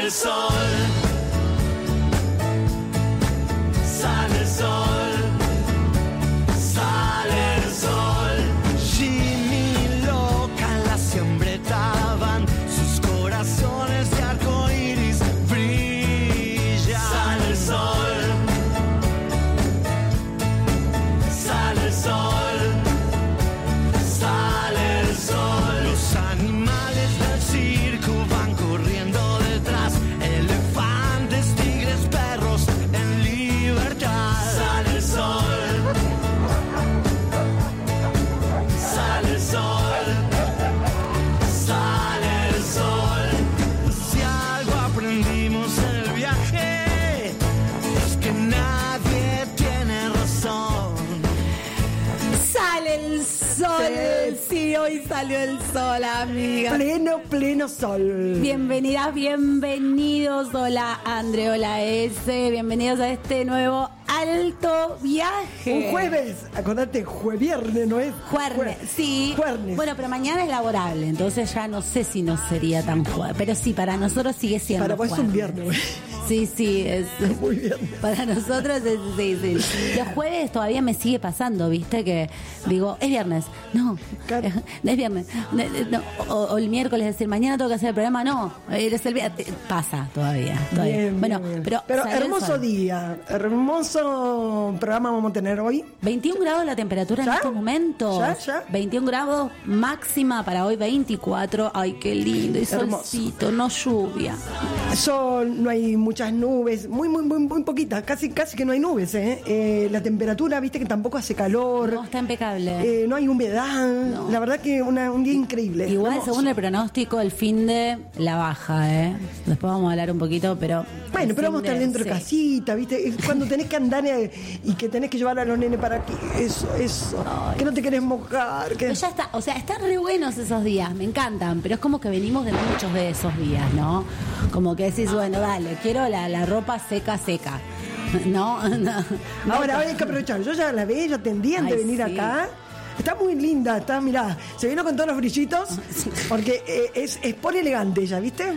el sol. Sale el sol. Sale el sol. Jimmy loca la siembretaban. Sus corazones de arco iris brillan. Sale el sol. Sale el sol. Sale el sol. Los animales del circo van corriendo detrás. Elefantes, tigres, perros en libertad. Sale el sol. Sale el sol. Sale el sol. Si algo aprendimos en el viaje es que nadie tiene razón. Sale el sol. Sí, hoy salió el sol, amiga. Pleno sol. Bienvenidas, bienvenidos. Hola, Andre, hola, S. Bienvenidos a este nuevo Alto Viaje. Un jueves, acordate, viernes, ¿no es? Jueves, sí. Jueves. Bueno, pero mañana es laborable, entonces ya no sé si no sería tan jueves. Pero sí, para nosotros sigue siendo Para vos es un viernes. Sí, es Muy bien. para nosotros es, sí. Los jueves todavía me sigue pasando, ¿viste? Que digo, es viernes, no, Claro. es viernes, no, o el miércoles, decir, mañana tengo que hacer el programa, no, es el viernes, pasa todavía. Bien, Bueno, bien. pero salió el hermoso sol. día, hermoso programa vamos a tener hoy. 21 grados la temperatura en ¿Ya? estos momentos. ¿Ya? 21 grados máxima para hoy, 24. Ay, qué lindo. Y Hermoso. solcito, no lluvia. Sol, no hay muchas nubes, muy poquitas, casi que no hay nubes, ¿eh? La temperatura, viste que tampoco hace calor. No, está impecable. No hay humedad, No. la verdad que un día increíble. Igual, hermoso. según el pronóstico, el fin de la baja, ¿eh? Después vamos a hablar un poquito, pero... Bueno, el pero vamos a fin estar dentro de sí. casita, ¿viste? Es cuando tenés que andar y que tenés que llevar a los nenes para aquí, eso, Ay. que no te querés mojar, que... Pero ya está, o sea, están re buenos esos días, me encantan, pero es como que venimos de muchos de esos días, ¿no? Como que decís, bueno, dale, quiero la ropa seca. No. Ahora hay que aprovechar, yo ya la vi, ya tendí antes de Ay, venir sí. acá. Está muy linda, mirá, se vino con todos los brillitos, porque es por elegante ella, ¿viste?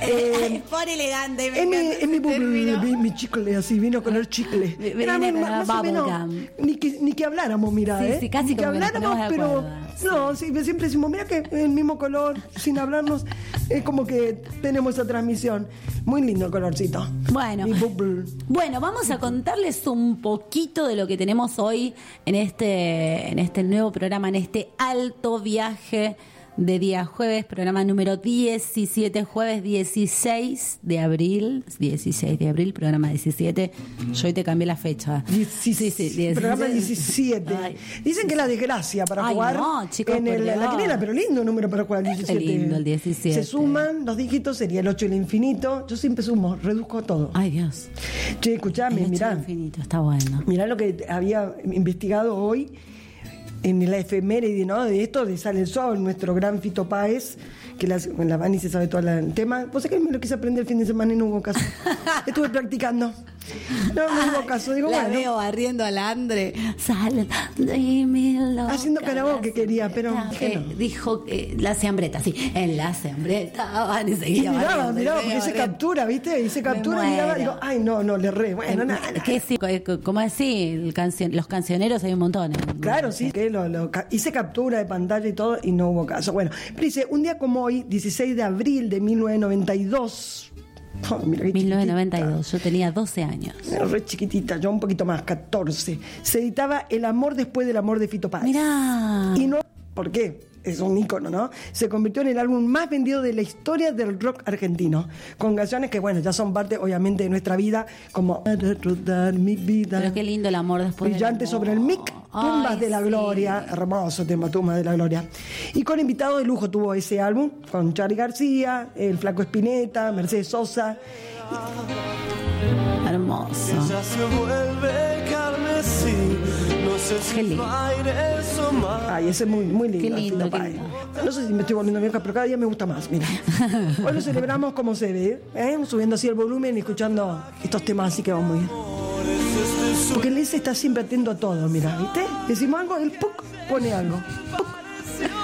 por elegante, Es mi chicle, así, vino color chicle. Viene Era con más o menos, bubblegum. ni que habláramos, mirá, Sí, sí, casi ni que como que nos habláramos, ponemos de pero... acuerdo. No, sí, siempre decimos, mira que el mismo color, sin hablarnos, es como que tenemos esa transmisión. Muy lindo el colorcito. Bueno. Mi bubble. Bueno, vamos a contarles un poquito de lo que tenemos hoy en este nuevo programa, en este Alto Viaje de día jueves, programa número 17, jueves 16 de abril, programa 17. Yo hoy te cambié la fecha. Sí, 16. Programa 17. Ay. Dicen que es la desgracia para Ay, jugar no, chicos, en por la Dios. quiniela, pero lindo número para jugar, 17. Qué lindo el 17. Se suman los dígitos, sería el 8 y el infinito. Yo siempre sumo, reduzco todo. Ay, Dios. Che, escuchame, El ocho mirá. infinito, está bueno. Mirá lo que había investigado hoy en la efeméride, ¿no? De esto de Sale el Sol, nuestro gran Fito Páez, que la Vani se sabe todo el tema. Vos sabés que me lo quise aprender el fin de semana y no hubo caso. Estuve practicando. No hubo caso. Digo, la bueno. veo barriendo al Andre. Sale, dime loca, Haciendo karaoke la quería, pero siambreta. dije no. Dijo la siambreta, sí. En la siambreta van y Y seguía miraba, barriendo, porque se barriendo. captura, ¿viste? Y se captura y miraba, muero. digo, ay, no, le erré. Bueno, nada. ¿Qué sí? ¿Cómo así? Los cancioneros hay un montón. Claro, sí, que hice captura de pantalla y todo y no hubo caso. Bueno, pero dice, un día como hoy, 16 de abril de 1992. Oh, mira qué 1992, yo tenía 12 años. chiquitita, re chiquitita, yo un poquito más, 14. Se editaba El amor después del amor de Fito Páez. Mirá. Y no, ¿por qué? Es un ícono, ¿no? Se convirtió en el álbum más vendido de la historia del rock argentino, con canciones que, bueno, ya son parte, obviamente, de nuestra vida, como Rodar mi vida, Pero qué lindo el amor después del Brillante amor. sobre el mic, Tumbas Ay, de la sí. Gloria, hermoso tema, Tumbas de la Gloria. Y con invitado de lujo tuvo ese álbum, con Charly García, el Flaco Spinetta, Mercedes Sosa. Hermoso. Ella se vuelve carmesí, no sé Qué si lindo. aires o más. Ay, ese es muy, muy lindo. Qué lindo, Fito qué Páez. lindo. No sé si me estoy volviendo vieja, pero cada día me gusta más, mira. Hoy lo celebramos como se ve, subiendo así el volumen y escuchando estos temas así que van muy bien. Porque el está siempre atento a todo, mira, ¿viste? Decimos algo, el PUC pone algo. PUC.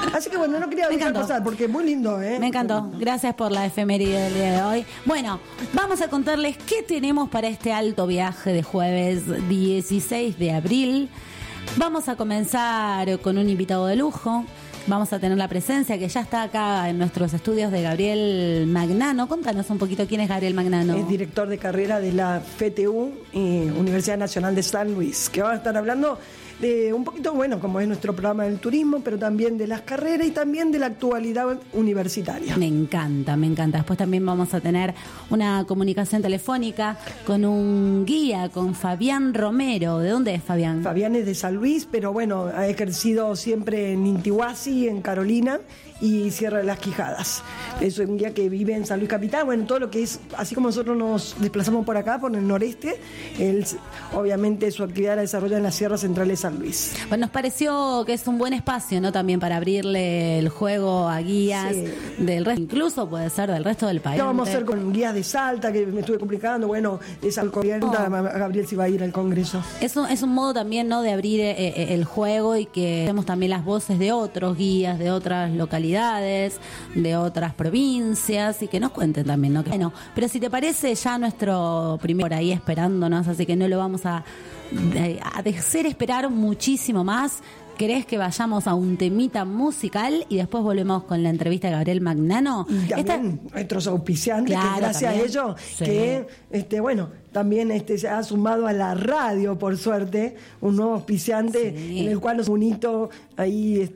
Así que bueno, no quería dejar pasar porque es muy lindo, ¿eh? Me encantó. Gracias por la efeméride del día de hoy. Bueno, vamos a contarles qué tenemos para este alto viaje de jueves 16 de abril. Vamos a comenzar con un invitado de lujo. Vamos a tener la presencia que ya está acá en nuestros estudios de Gabriel Magnano. Contanos un poquito quién es Gabriel Magnano. Es director de carrera de la FTU, Universidad Nacional de San Luis, que va a estar hablando de un poquito, bueno, como es nuestro programa del turismo, pero también de las carreras y también de la actualidad universitaria. Me encanta, me encanta. Después también vamos a tener una comunicación telefónica con un guía, con Fabián Romero. ¿De dónde es Fabián? Fabián es de San Luis, pero bueno, ha ejercido siempre en Intihuasi, en Carolina y Sierra de las Quijadas. Es un guía que vive en San Luis Capital. Bueno, todo lo que es, así como nosotros nos desplazamos por acá, por el noreste, él obviamente su actividad la desarrolla en la Sierra Central de San Luis. Bueno, nos pareció que es un buen espacio, ¿no? También para abrirle el juego a guías del resto, incluso puede ser del resto del país. Lo vamos a hacer con guías de Salta, que me estuve complicando. Bueno, de Salta, Gabriel se va a ir al Congreso. Es un modo también, ¿no?, de abrir el juego y que tenemos también las voces de otros guías, de otras localidades, de otras provincias, y que nos cuenten también, ¿no? Bueno, pero si te parece, ya nuestro primer por ahí esperándonos, así que no lo vamos a hacer esperar muchísimo más. ¿Querés que vayamos a un temita musical y después volvemos con la entrevista de Gabriel Magnano? Y también nuestros auspiciantes, claro, que gracias también a ellos, que bueno, también se ha sumado a la radio, por suerte, un nuevo auspiciante en el cual nos unito ahí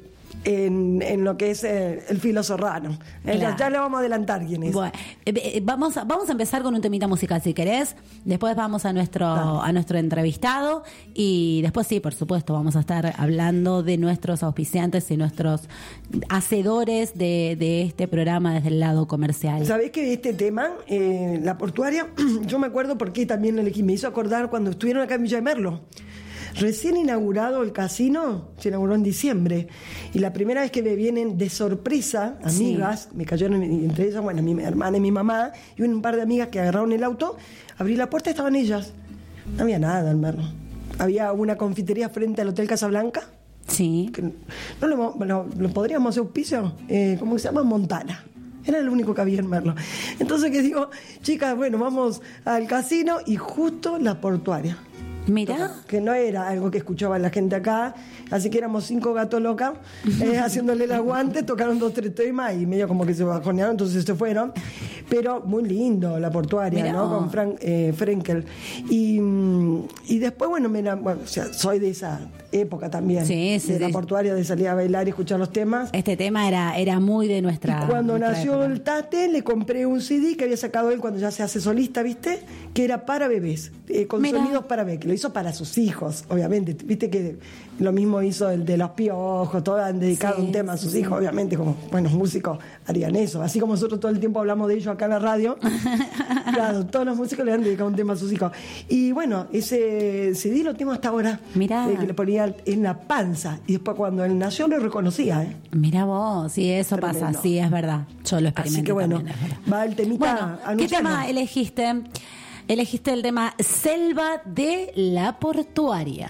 en lo que es el Filo Serrano. Claro. Ya le vamos a adelantar quién es. Bueno, vamos a empezar con un temita musical, si querés. Después vamos a nuestro entrevistado y después sí, por supuesto, vamos a estar hablando de nuestros auspiciantes y nuestros hacedores de este programa desde el lado comercial. ¿Sabés que este tema, la portuaria, yo me acuerdo porque también lo elegí, me hizo acordar cuando estuvieron acá en Villa de Merlo. Recién inaugurado el casino, se inauguró en diciembre, y la primera vez que me vienen de sorpresa, amigas, me cayeron entre ellas, bueno, mi hermana y mi mamá, y un par de amigas que agarraron el auto, abrí la puerta y estaban ellas. No había nada en Merlo. Había una confitería frente al Hotel Casablanca. Sí. Que no lo podríamos hacer auspicio, ¿cómo se llama? Montana. Era el único que había en Merlo. Entonces que digo, chicas, bueno, vamos al casino y justo la portuaria. Mira, que no era algo que escuchaba la gente acá, así que éramos 5 gatos locas haciéndole el aguante, tocaron 2-3 temas y medio como que se bajonearon, entonces se fueron, pero muy lindo la portuaria. Mirá. ¿No? Con Frenkel y después bueno, o sea, soy de esa época también, la portuaria, de salir a bailar y escuchar los temas. Este tema era muy de nuestra. Y cuando nació época. El Tate, le compré un CD que había sacado él cuando ya se hace solista, ¿viste? Que era para bebés, con sonidos para bebés, que lo hizo para sus hijos, obviamente. Viste que lo mismo hizo el de Los Piojos, todos han dedicado un tema a sus hijos, obviamente, como buenos músicos harían eso. Así como nosotros todo el tiempo hablamos de ellos acá en la radio, claro, todos los músicos le han dedicado un tema a sus hijos. Y bueno, ese CD lo tengo hasta ahora. Mirá. Que le ponía en la panza, y después cuando él nació lo reconocía. Mirá vos, sí, eso tremendo. Pasa, sí, es verdad. Yo lo experimenté. Así que bueno, también, va el temita. Bueno, ¿qué tema elegiste? Elegiste el tema Selva de la Portuaria.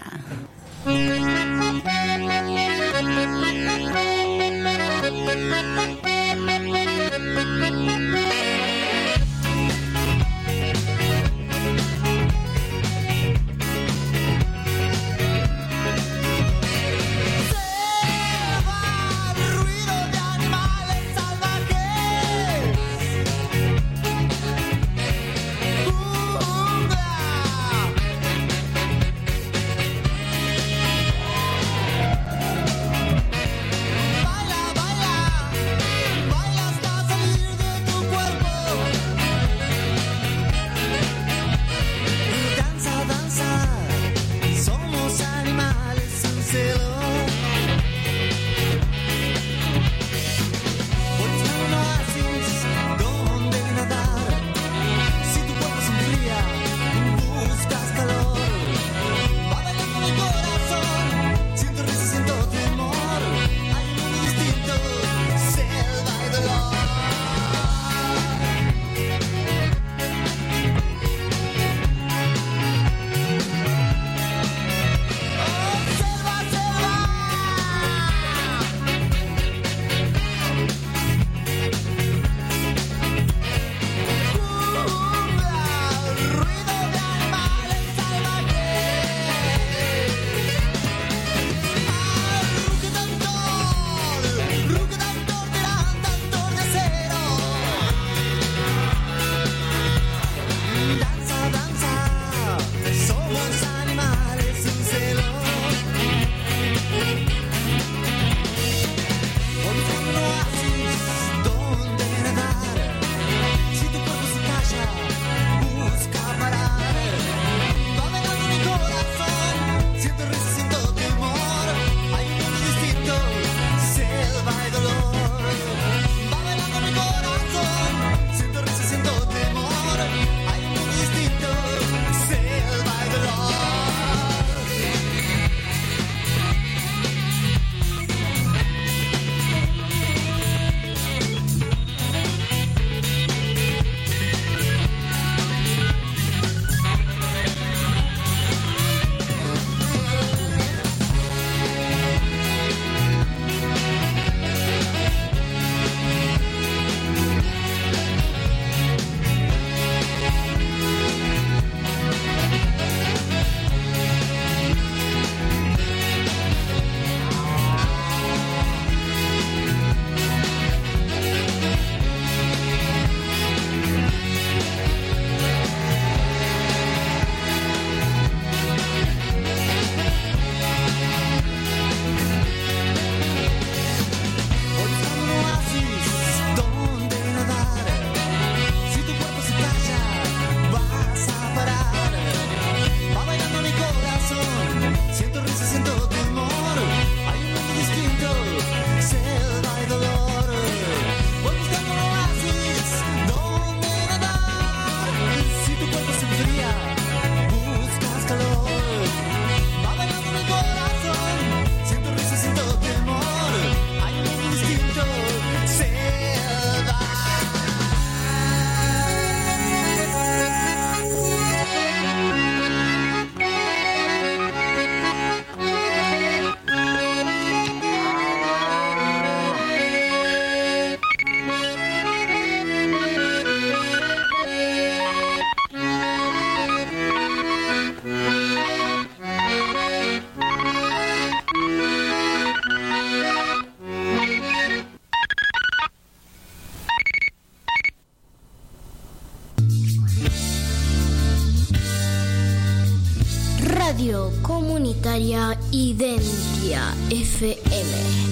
Comunitaria Identia FM.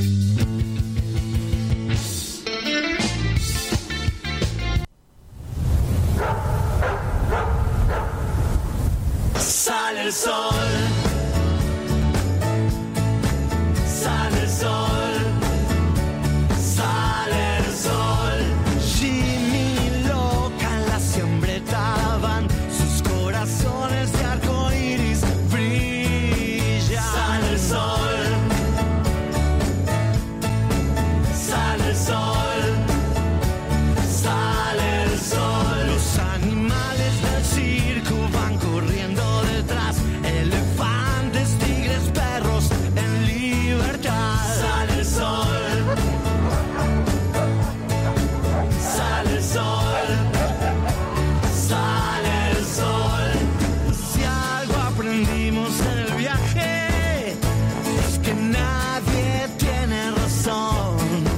Sale el sol, sale el sol, sale el sol. Jimmy y Loca la siembretaban, sus corazones de arco iris brillan. Sale el sol, sale el sol, sale el sol. Los animales del circo van corriendo detrás, elefantes, tigres, perros en libertad. Sale el sol, sale el sol, sale el sol. Si algo aprendimos en el viaje es que nadie tiene razón.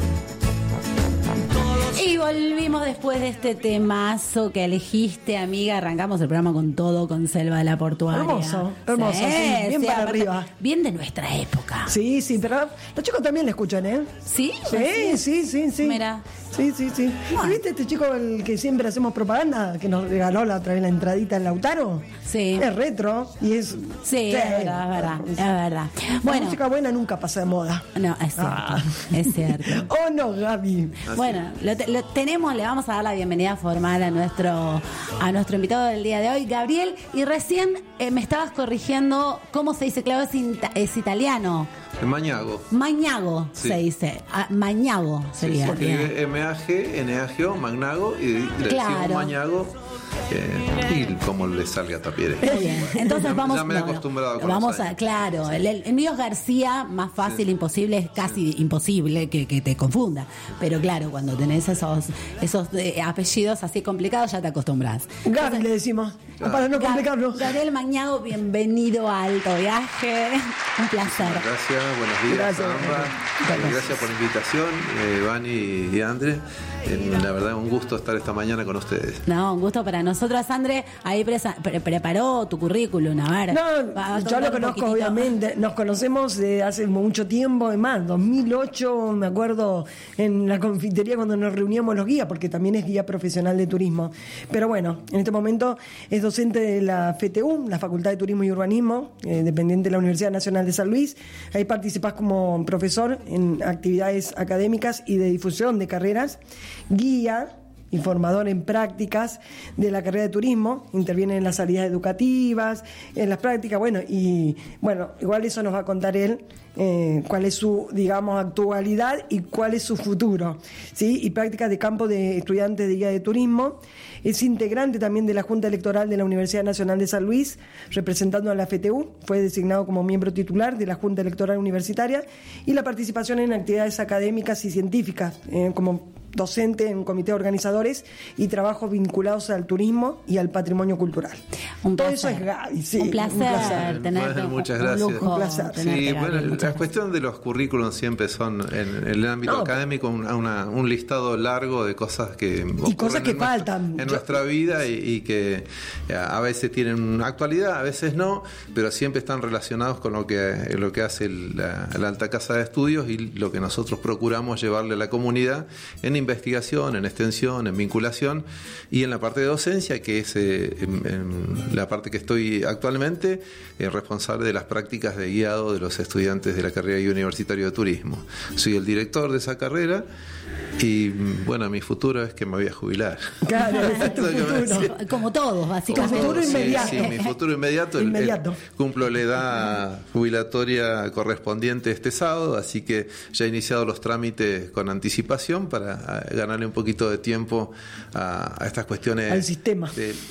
Y volvimos después de este temazo que elegiste, amiga. Arrancamos el programa con todo, con Selva de la Portuaria. Hermoso, hermoso, sí, bien para aparte, arriba. bien de nuestra época. Sí, pero los chicos también le escuchan, ¿eh? ¿Sí? Sí. Mira. Sí. Bueno. ¿Y viste este chico el que siempre hacemos propaganda, que nos regaló la otra vez la entradita en Lautaro? Sí. Es retro y es... Sí, es verdad. La Bueno, música buena nunca pasa de moda. no, es cierto, es cierto. Oh, no, Gaby. Bueno, lo tenemos, le vamos a dar la bienvenida formal a nuestro invitado del día de hoy, Gabriel. Y recién me estabas corrigiendo cómo se dice, claro, es italiano. Magnago. Magnago Sí. se dice. Magnago sería. Se escribe M-A-G, N-A-G-O, Magnago, y le Claro. decimos Magnago, y como le salga Tapiere. Muy bien. Entonces vamos. Ya me he acostumbrado con vamos los a, años. claro. El mío es García, más fácil, imposible, es casi imposible que te confunda. Pero claro, cuando tenés esos apellidos así complicados, ya te acostumbras. Gaby le decimos, para no complicarnos. Gabriel Magnago, bienvenido a Alto Viaje. Un placer. Gracias, buenos días, Gracias. Samba. Gracias por la invitación, Vani y André. La verdad, un gusto estar esta mañana con ustedes. No, un gusto para nosotros, André. Ahí preparó tu currículum, a ver. No, yo lo conozco, obviamente. Nos conocemos de hace mucho tiempo, además, 2008, me acuerdo, en la confitería cuando nos reuníamos los guías, porque también es guía profesional de turismo. Pero bueno, en este momento es docente de la FTU, la Facultad de Turismo y Urbanismo, dependiente de la Universidad Nacional de San Luis. Ahí participás como profesor en actividades académicas y de difusión de carreras, guía y formador en prácticas de la carrera de turismo, interviene en las salidas educativas, en las prácticas, igual eso nos va a contar él, cuál es su, digamos, actualidad y cuál es su futuro, ¿sí? Y prácticas de campo de estudiantes de guía de turismo. Es integrante también de la Junta Electoral de la Universidad Nacional de San Luis, representando a la FTU, fue designado como miembro titular de la Junta Electoral Universitaria, y la participación en actividades académicas y científicas, como docente en comités organizadores y trabajos vinculados al turismo y al patrimonio cultural. Todo eso es Gaby, sí. Un placer tenerte. Bueno, muchas un gracias. lujo Un placer. tenerte, Sí, Gabriel, bueno, muchas la gracias. cuestión de los currículums siempre son en el ámbito académico un listado largo de cosas que ocurren cosas que faltan. en nuestra vida y que a veces tienen actualidad, a veces no, pero siempre están relacionados con lo que hace la Alta Casa de Estudios y lo que nosotros procuramos llevarle a la comunidad en investigación, en extensión, en vinculación y en la parte de docencia, que es en la parte que estoy actualmente, responsable de las prácticas de guiado de los estudiantes de la carrera de universitario de turismo. Soy el director de esa carrera y bueno, mi futuro es que me voy a jubilar. Claro, ese es tu futuro. Como todos, básicamente. Como futuro inmediato. Sí, mi futuro inmediato. Cumplo la edad jubilatoria correspondiente este sábado, así que ya he iniciado los trámites con anticipación para ganarle un poquito de tiempo a estas cuestiones. Al sistema.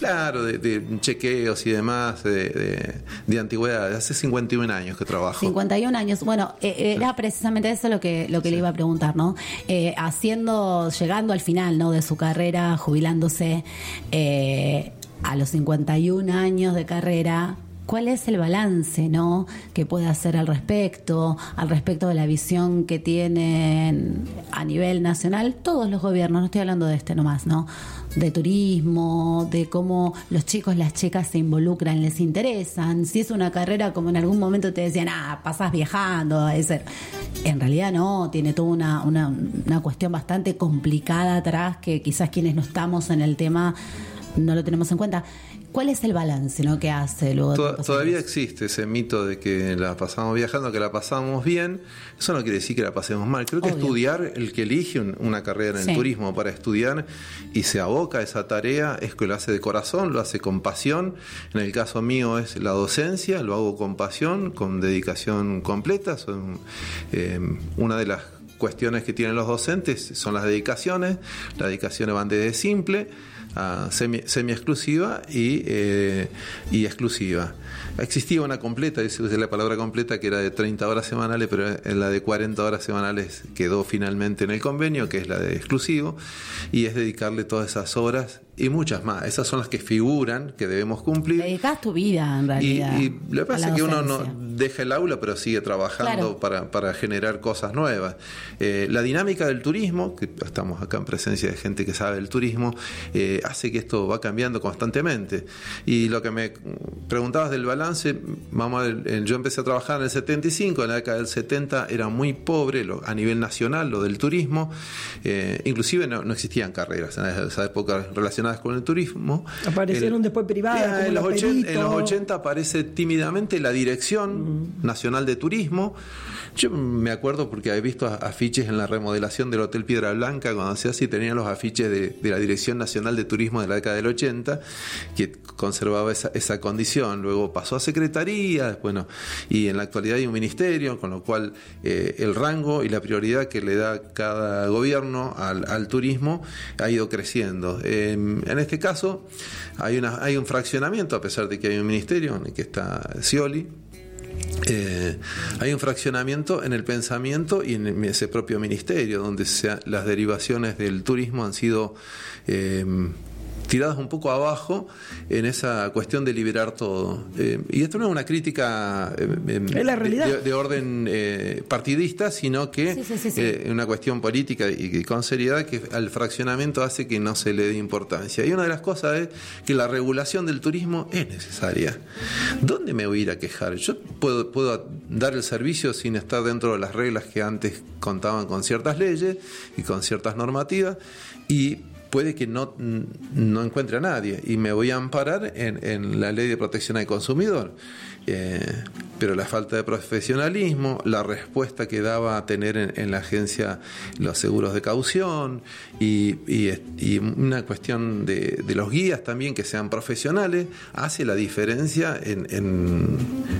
De chequeos y demás, de antigüedad. Hace 51 años que trabajo. 51 años. Bueno, era precisamente eso lo que le iba a preguntar, ¿no? Llegando al final, ¿no?, de su carrera, jubilándose a los 51 años de carrera, ¿Cuál es el balance, ¿no?, que puede hacer al respecto de la visión que tienen a nivel nacional todos los gobiernos? No estoy hablando de este nomás, ¿no?, de turismo, de cómo los chicos, las chicas se involucran, les interesan. Si es una carrera, como en algún momento te decían, pasás viajando, en realidad no, tiene toda una cuestión bastante complicada atrás que quizás quienes no estamos en el tema no lo tenemos en cuenta. ¿Cuál es el balance, ¿no?, que hace luego? Todavía existe ese mito de que la pasamos viajando, que la pasamos bien. Eso no quiere decir que la pasemos mal. Creo que estudiar, el que elige una carrera en el turismo para estudiar y se aboca a esa tarea, es que lo hace de corazón, lo hace con pasión. En el caso mío es la docencia, lo hago con pasión, con dedicación completa. Son una de las cuestiones que tienen los docentes son las dedicaciones. Las dedicaciones van desde simple a semi-exclusiva y exclusiva. Existía una completa, dice la palabra completa, que era de 30 horas semanales, pero en la de 40 horas semanales quedó finalmente en el convenio, que es la de exclusivo, y es dedicarle todas esas horas y muchas más. Esas son las que figuran, que debemos cumplir. Dedicás tu vida, en realidad. Y lo que pasa es que uno no deja el aula, pero sigue trabajando para generar cosas nuevas. La dinámica del turismo, que estamos acá en presencia de gente que sabe del turismo, hace que esto va cambiando constantemente. Y lo que me preguntabas del balance, vamos a ver, yo empecé a trabajar en el 75, en la década del 70 era muy pobre a nivel nacional lo del turismo, inclusive no existían carreras en esa época relacionadas con el turismo. Aparecieron después privadas. En los 80 aparece tímidamente la Dirección Nacional de Turismo. Yo me acuerdo porque he visto afiches en la remodelación del Hotel Piedra Blanca, cuando se hacía, y tenían los afiches de la Dirección Nacional de Turismo de la década del 80, que conservaba esa condición. Luego pasó a Secretaría, bueno, y en la actualidad hay un ministerio, con lo cual el rango y la prioridad que le da cada gobierno al turismo ha ido creciendo. En este caso hay un fraccionamiento, a pesar de que hay un ministerio en el que está Scioli. Hay un fraccionamiento en el pensamiento y en ese propio ministerio, donde las derivaciones del turismo han sido tiradas un poco abajo en esa cuestión de liberar todo. Y esto no es una crítica de orden partidista, sino que una cuestión política y con seriedad, que al fraccionamiento hace que no se le dé importancia. Y una de las cosas es que la regulación del turismo es necesaria. ¿Dónde me voy a ir a quejar? Yo puedo dar el servicio sin estar dentro de las reglas que antes contaban con ciertas leyes y con ciertas normativas, y puede que no encuentre a nadie, y me voy a amparar en la Ley de Protección al Consumidor. Pero la falta de profesionalismo, la respuesta que daba a tener en la agencia los seguros de caución y una cuestión de los guías también que sean profesionales, hace la diferencia en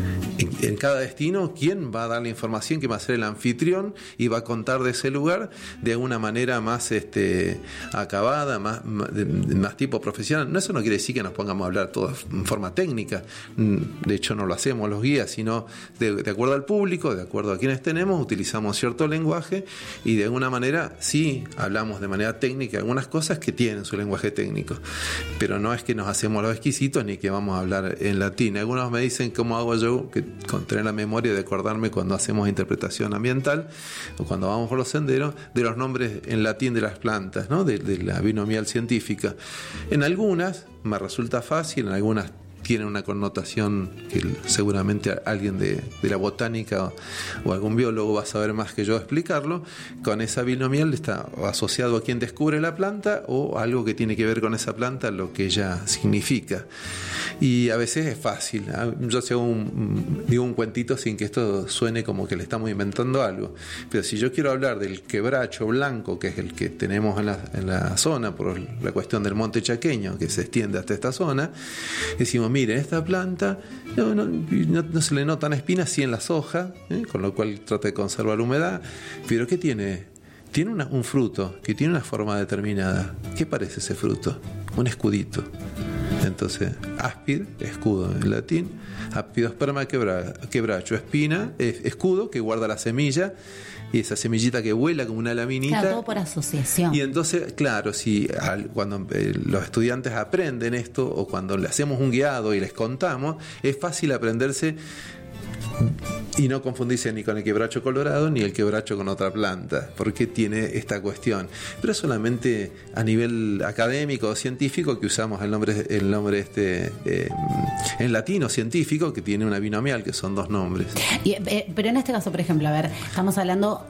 cada destino quién va a dar la información, quién va a ser el anfitrión y va a contar de ese lugar de una manera más acabada, más tipo profesional. Eso no quiere decir que nos pongamos a hablar todo en forma técnica, de hecho no lo hacemos los guías, sino de acuerdo al público, de acuerdo a quienes tenemos, utilizamos cierto lenguaje y de alguna manera sí hablamos de manera técnica algunas cosas que tienen su lenguaje técnico, pero no es que nos hacemos los exquisitos ni que vamos a hablar en latín. Algunos me dicen cómo hago yo, que con tener la memoria de acordarme cuando hacemos interpretación ambiental o cuando vamos por los senderos, de los nombres en latín de las plantas, ¿no? de la binomial científica. En algunas me resulta fácil, en algunas tiene una connotación que seguramente alguien de la botánica o algún biólogo va a saber más que yo explicarlo. Con esa binomial está asociado a quien descubre la planta o algo que tiene que ver con esa planta, lo que ella significa. Y a veces es fácil. Yo digo un cuentito sin que esto suene como que le estamos inventando algo, pero si yo quiero hablar del quebracho blanco, que es el que tenemos en la zona por la cuestión del monte chaqueño que se extiende hasta esta zona, decimos, miren, esta planta no se le notan espinas, sí en las hojas, con lo cual trata de conservar la humedad, pero ¿qué tiene? Tiene un fruto que tiene una forma determinada. ¿Qué parece ese fruto? Un escudito. Entonces, áspid, escudo en latín, apidosperma quebracho, espina, escudo que guarda la semilla, y esa semillita que vuela como una laminita. Claro, todo por asociación. Y entonces, claro, si cuando los estudiantes aprenden esto, o cuando le hacemos un guiado y les contamos, es fácil aprenderse y no confundirse ni con el quebracho colorado ni el quebracho con otra planta, porque tiene esta cuestión. Pero es solamente a nivel académico o científico que usamos el nombre en latino científico, que tiene una binomial, que son dos nombres. Pero en este caso, por ejemplo, a ver, estamos hablando...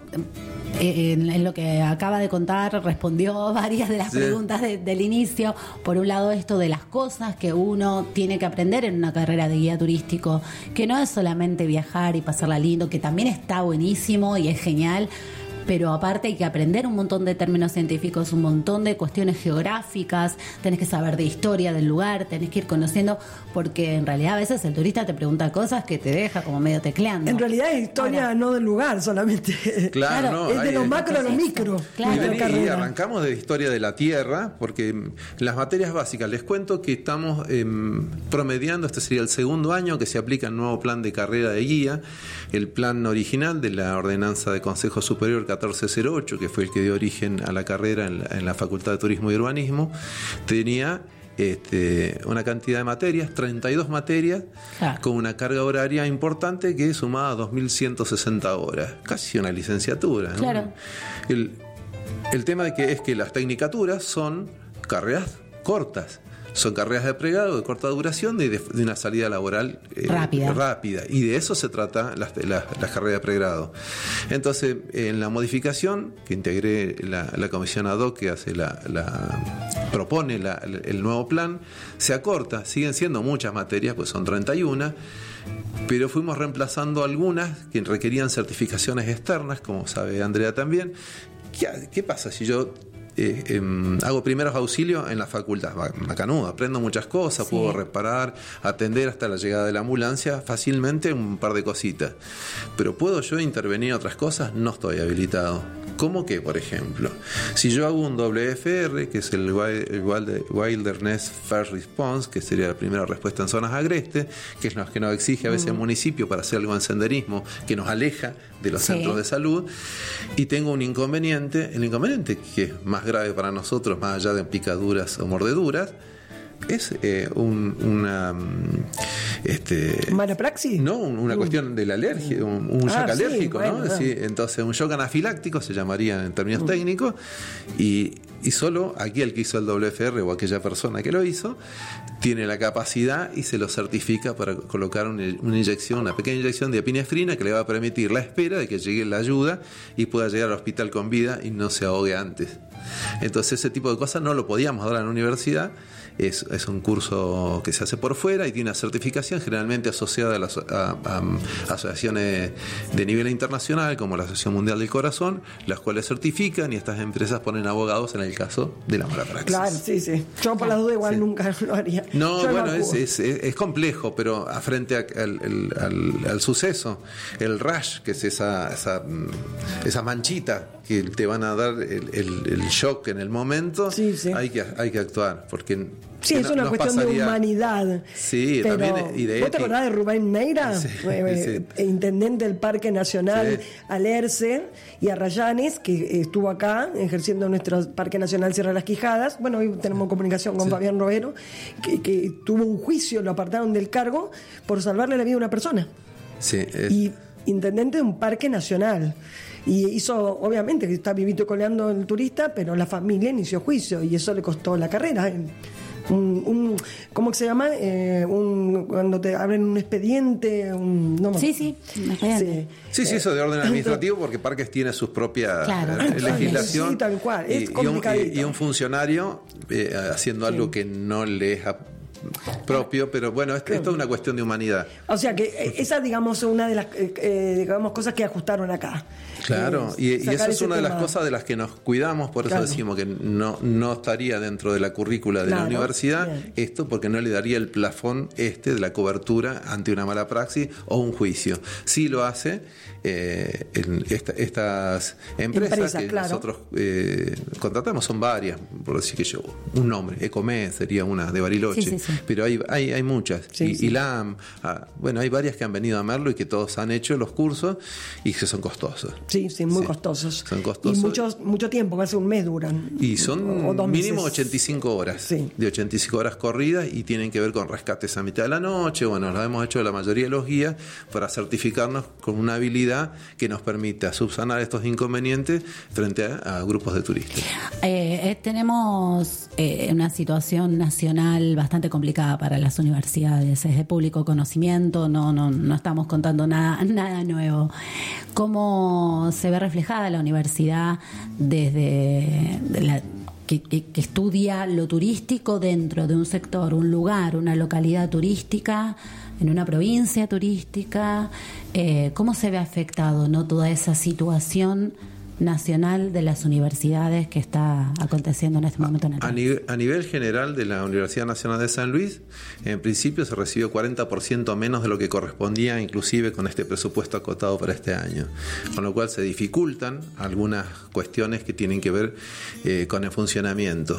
En lo que acaba de contar respondió varias de las preguntas del inicio. Por un lado, esto de las cosas que uno tiene que aprender en una carrera de guía turístico, que no es solamente viajar y pasarla lindo, que también está buenísimo y es genial, pero aparte hay que aprender un montón de términos científicos, un montón de cuestiones geográficas, tenés que saber de historia del lugar, tenés que ir conociendo, porque en realidad a veces el turista te pregunta cosas que te deja como medio tecleando. En realidad es historia no del lugar solamente. Claro, no, es de lo macro a lo micro. Claro. Y arrancamos de historia de la tierra, porque las materias básicas, les cuento que estamos promediando, este sería el segundo año que se aplica el nuevo plan de carrera de guía, el plan original de la ordenanza de Consejo Superior 1408, que fue el que dio origen a la carrera en la Facultad de Turismo y Urbanismo, tenía una cantidad de materias, 32 materias, con una carga horaria importante que sumaba 2.160 horas, casi una licenciatura, ¿no? Claro. El tema es que las tecnicaturas son carreras cortas. Son carreras de pregrado de corta duración de una salida laboral rápida. Y de eso se trata las carreras de pregrado. Entonces, en la modificación que integré la comisión ad hoc que hace propone el nuevo plan, se acorta. Siguen siendo muchas materias, pues son 31, pero fuimos reemplazando algunas que requerían certificaciones externas, como sabe Andrea también. ¿Qué pasa si yo hago primeros auxilios en la facultad? Macanudo, aprendo muchas cosas, puedo reparar, atender hasta la llegada de la ambulancia fácilmente, un par de cositas. Pero ¿puedo yo intervenir en otras cosas? No estoy habilitado. ¿Cómo que, por ejemplo? Si yo hago un WFR, que es el Wilderness First Response, que sería la primera respuesta en zonas agrestes, que es lo que nos exige a veces el municipio para hacer algo en senderismo, que nos aleja de los centros de salud, y tengo un inconveniente, el inconveniente que es más grave para nosotros, más allá de picaduras o mordeduras, es una ¿mala praxis? No, una cuestión de la alergia, un shock alérgico, bueno, ¿no? Sí, entonces un shock anafiláctico se llamaría en términos técnicos, y solo aquí el que hizo el WFR o aquella persona que lo hizo tiene la capacidad y se lo certifica para colocar una inyección, una pequeña inyección de epinefrina que le va a permitir la espera de que llegue la ayuda y pueda llegar al hospital con vida y no se ahogue antes. Entonces ese tipo de cosas no lo podíamos dar en la universidad. Es un curso que se hace por fuera y tiene una certificación generalmente asociada a asociaciones de nivel internacional como la Asociación Mundial del Corazón, las cuales certifican, y estas empresas ponen abogados en el caso de la mala praxis. Claro, sí. Yo por la duda igual nunca lo haría. No, bueno, es complejo, pero frente al suceso, el rash, que es esa manchita que te van a dar el shock en el momento, hay que actuar, porque sí, es una cuestión de humanidad. Sí, pero también. Y de ¿vos te acordás de Rubén Neira? Sí. Intendente del Parque Nacional Alerce y Arrayanes, que estuvo acá ejerciendo nuestro Parque Nacional Sierra de las Quijadas. Bueno, hoy tenemos comunicación con Fabián Robero, que tuvo un juicio, lo apartaron del cargo por salvarle la vida a una persona. Sí. Y intendente de un parque nacional. Y hizo, obviamente, que está vivito coleando el turista, pero la familia inició juicio y eso le costó la carrera. ¿Cómo que se llama? Cuando te abren un expediente. Un expediente. Sí, eso de orden administrativo, porque Parques tiene sus propias legislación. Sí, tal cual. Es complicadito. Y un funcionario haciendo algo que no le es propio, pero bueno, esto es una cuestión de humanidad. O sea que esa, digamos, una de las cosas que ajustaron acá. Claro, y eso es una de las cosas de las que nos cuidamos, por eso decimos que no estaría dentro de la currícula de la universidad, esto porque no le daría el plafón de la cobertura ante una mala praxis o un juicio. Sí lo hace estas empresas que nosotros contratamos, son varias, por decir que un nombre, Ecomé sería una de Bariloche. Pero hay muchas. Sí, sí. Y hay varias que han venido a Merlo y que todos han hecho los cursos y que son costosos. Sí, muy Sí. costosos. Son costosos. Y mucho tiempo, casi un mes duran. Y son O 2 mínimo meses. 85 horas. Sí. De 85 horas corridas y tienen que ver con rescates a mitad de la noche. Bueno, lo hemos hecho la mayoría de los guías para certificarnos con una habilidad que nos permita subsanar estos inconvenientes frente a grupos de turistas. Tenemos una situación nacional bastante complicada para las universidades. Es de público conocimiento, no estamos contando nada nuevo. ¿Cómo se ve reflejada la universidad desde que estudia lo turístico dentro de un sector, un lugar, una localidad turística, en una provincia turística? ¿Cómo se ve afectado, no, toda esa situación nacional de las universidades que está aconteciendo en este momento en el país? A nivel general de la Universidad Nacional de San Luis, en principio se recibió 40% menos de lo que correspondía, inclusive con este presupuesto acotado para este año, con lo cual se dificultan algunas cuestiones que tienen que ver con el funcionamiento.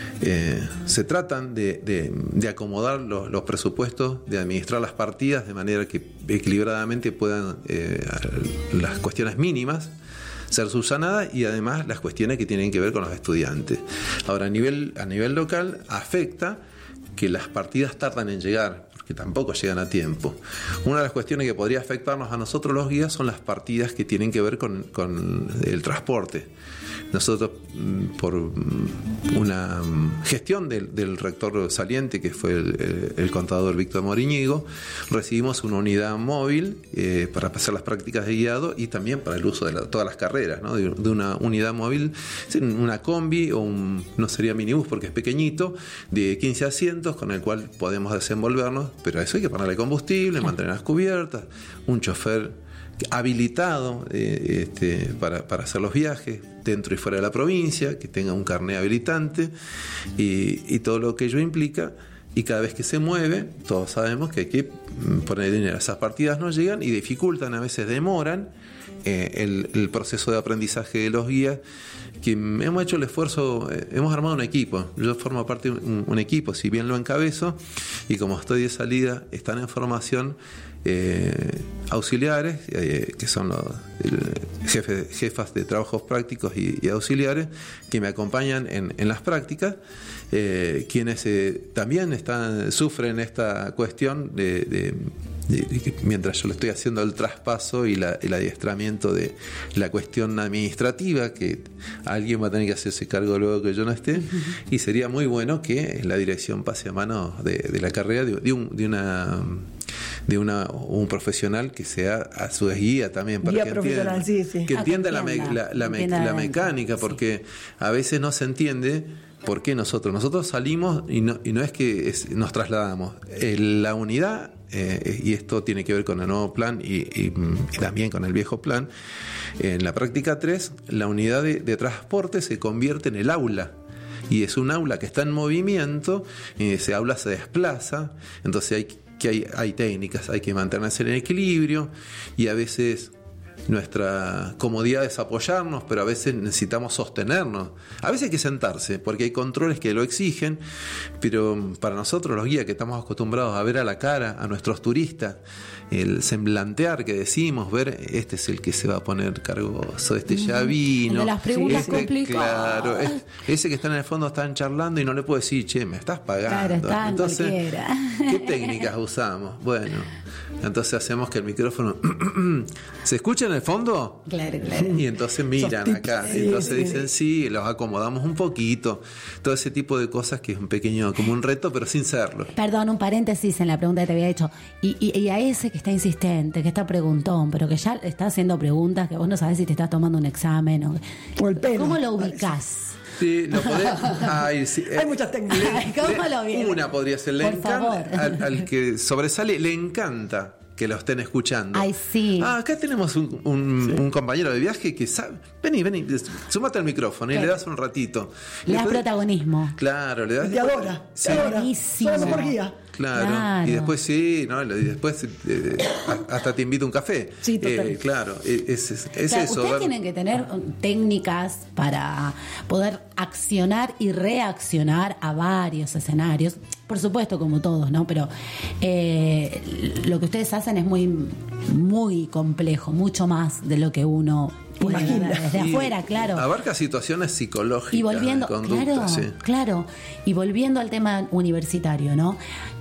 Se tratan de acomodar los presupuestos, de administrar las partidas de manera que equilibradamente puedan las cuestiones mínimas ser subsanadas y además las cuestiones que tienen que ver con los estudiantes. Ahora, a nivel local afecta que las partidas tardan en llegar, porque tampoco llegan a tiempo. Una de las cuestiones que podría afectarnos a nosotros los guías son las partidas que tienen que ver con el transporte. Nosotros, por una gestión del rector saliente, que fue el contador Víctor Moriñigo, recibimos una unidad móvil para pasar las prácticas de guiado y también para el uso de todas las carreras, ¿no? De una unidad móvil, una combi o no sería minibús porque es pequeñito, de 15 asientos con el cual podemos desenvolvernos, pero a eso hay que ponerle combustible, mantenerlas cubiertas, un chofer habilitado para hacer los viajes dentro y fuera de la provincia, que tenga un carnet habilitante y todo lo que ello implica. Y cada vez que se mueve, todos sabemos que hay que poner dinero. Esas partidas no llegan y dificultan, a veces demoran el proceso de aprendizaje de los guías, que hemos hecho el esfuerzo, hemos armado un equipo. Yo formo parte de un equipo, si bien lo encabezo, y como estoy de salida, están en formación auxiliares, que son los jefas de trabajos prácticos y auxiliares, que me acompañan en las prácticas, quienes también sufren esta cuestión de mientras yo le estoy haciendo el traspaso y el adiestramiento de la cuestión administrativa, que alguien va a tener que hacerse cargo luego que yo no esté, y sería muy bueno que la dirección pase a manos de la carrera de un profesional que sea a su vez guía también, para guía que profesional, entienda, que entienda la mecánica, porque a veces no se entiende por qué nosotros salimos y no es que nos trasladamos. La unidad, y esto tiene que ver con el nuevo plan y también con el viejo plan, en la práctica 3, la unidad de transporte se convierte en el aula. Y es un aula que está en movimiento, y ese aula se desplaza, entonces hay técnicas, hay que mantenerse en equilibrio, y a veces nuestra comodidad es apoyarnos, pero a veces necesitamos sostenernos. A veces hay que sentarse, porque hay controles que lo exigen, pero para nosotros los guías, que estamos acostumbrados a ver a la cara a nuestros turistas, el semblantear que decimos, ver, este es el que se va a poner cargoso, este ya vino. De las preguntas complicadas. Claro, ese que está en el fondo están charlando y no le puedo decir, che, me estás pagando. Claro, entonces, cualquiera. ¿qué técnicas usamos? Bueno, entonces hacemos que el micrófono se escucha en el fondo. Claro. Y entonces miran acá, entonces dicen sí, los acomodamos un poquito, todo ese tipo de cosas que es como un reto, pero sin serlo. Perdón, un paréntesis en la pregunta que te había hecho. Y a ese que está insistente, que está preguntón, pero que ya está haciendo preguntas que vos no sabés si te estás tomando un examen o el pelo. ¿Cómo lo ubicás? Sí, lo podés. Sí, hay muchas técnicas. ¿Cómo lo vi? Una podría ser, al que sobresale, le encanta que lo estén escuchando. Ay, sí. Acá tenemos un compañero de viaje que sabe. Vení, súmate al micrófono y le das un ratito. Le das protagonismo. Claro, le das. Te adora. Sí. Te adora. Buenísimo. Soy la mejor guía. Claro. Y después sí, ¿no? Y después hasta te invito a un café. Sí, total. Claro, es Claro, eso. ustedes tienen que tener técnicas para poder accionar y reaccionar a varios escenarios, por supuesto, como todos, ¿no? Pero lo que ustedes hacen es muy, muy complejo, mucho más de lo que uno puede Imagina. ver desde afuera, claro. Abarca situaciones psicológicas, Y volviendo, de conducta, claro, y volviendo al tema universitario, ¿no?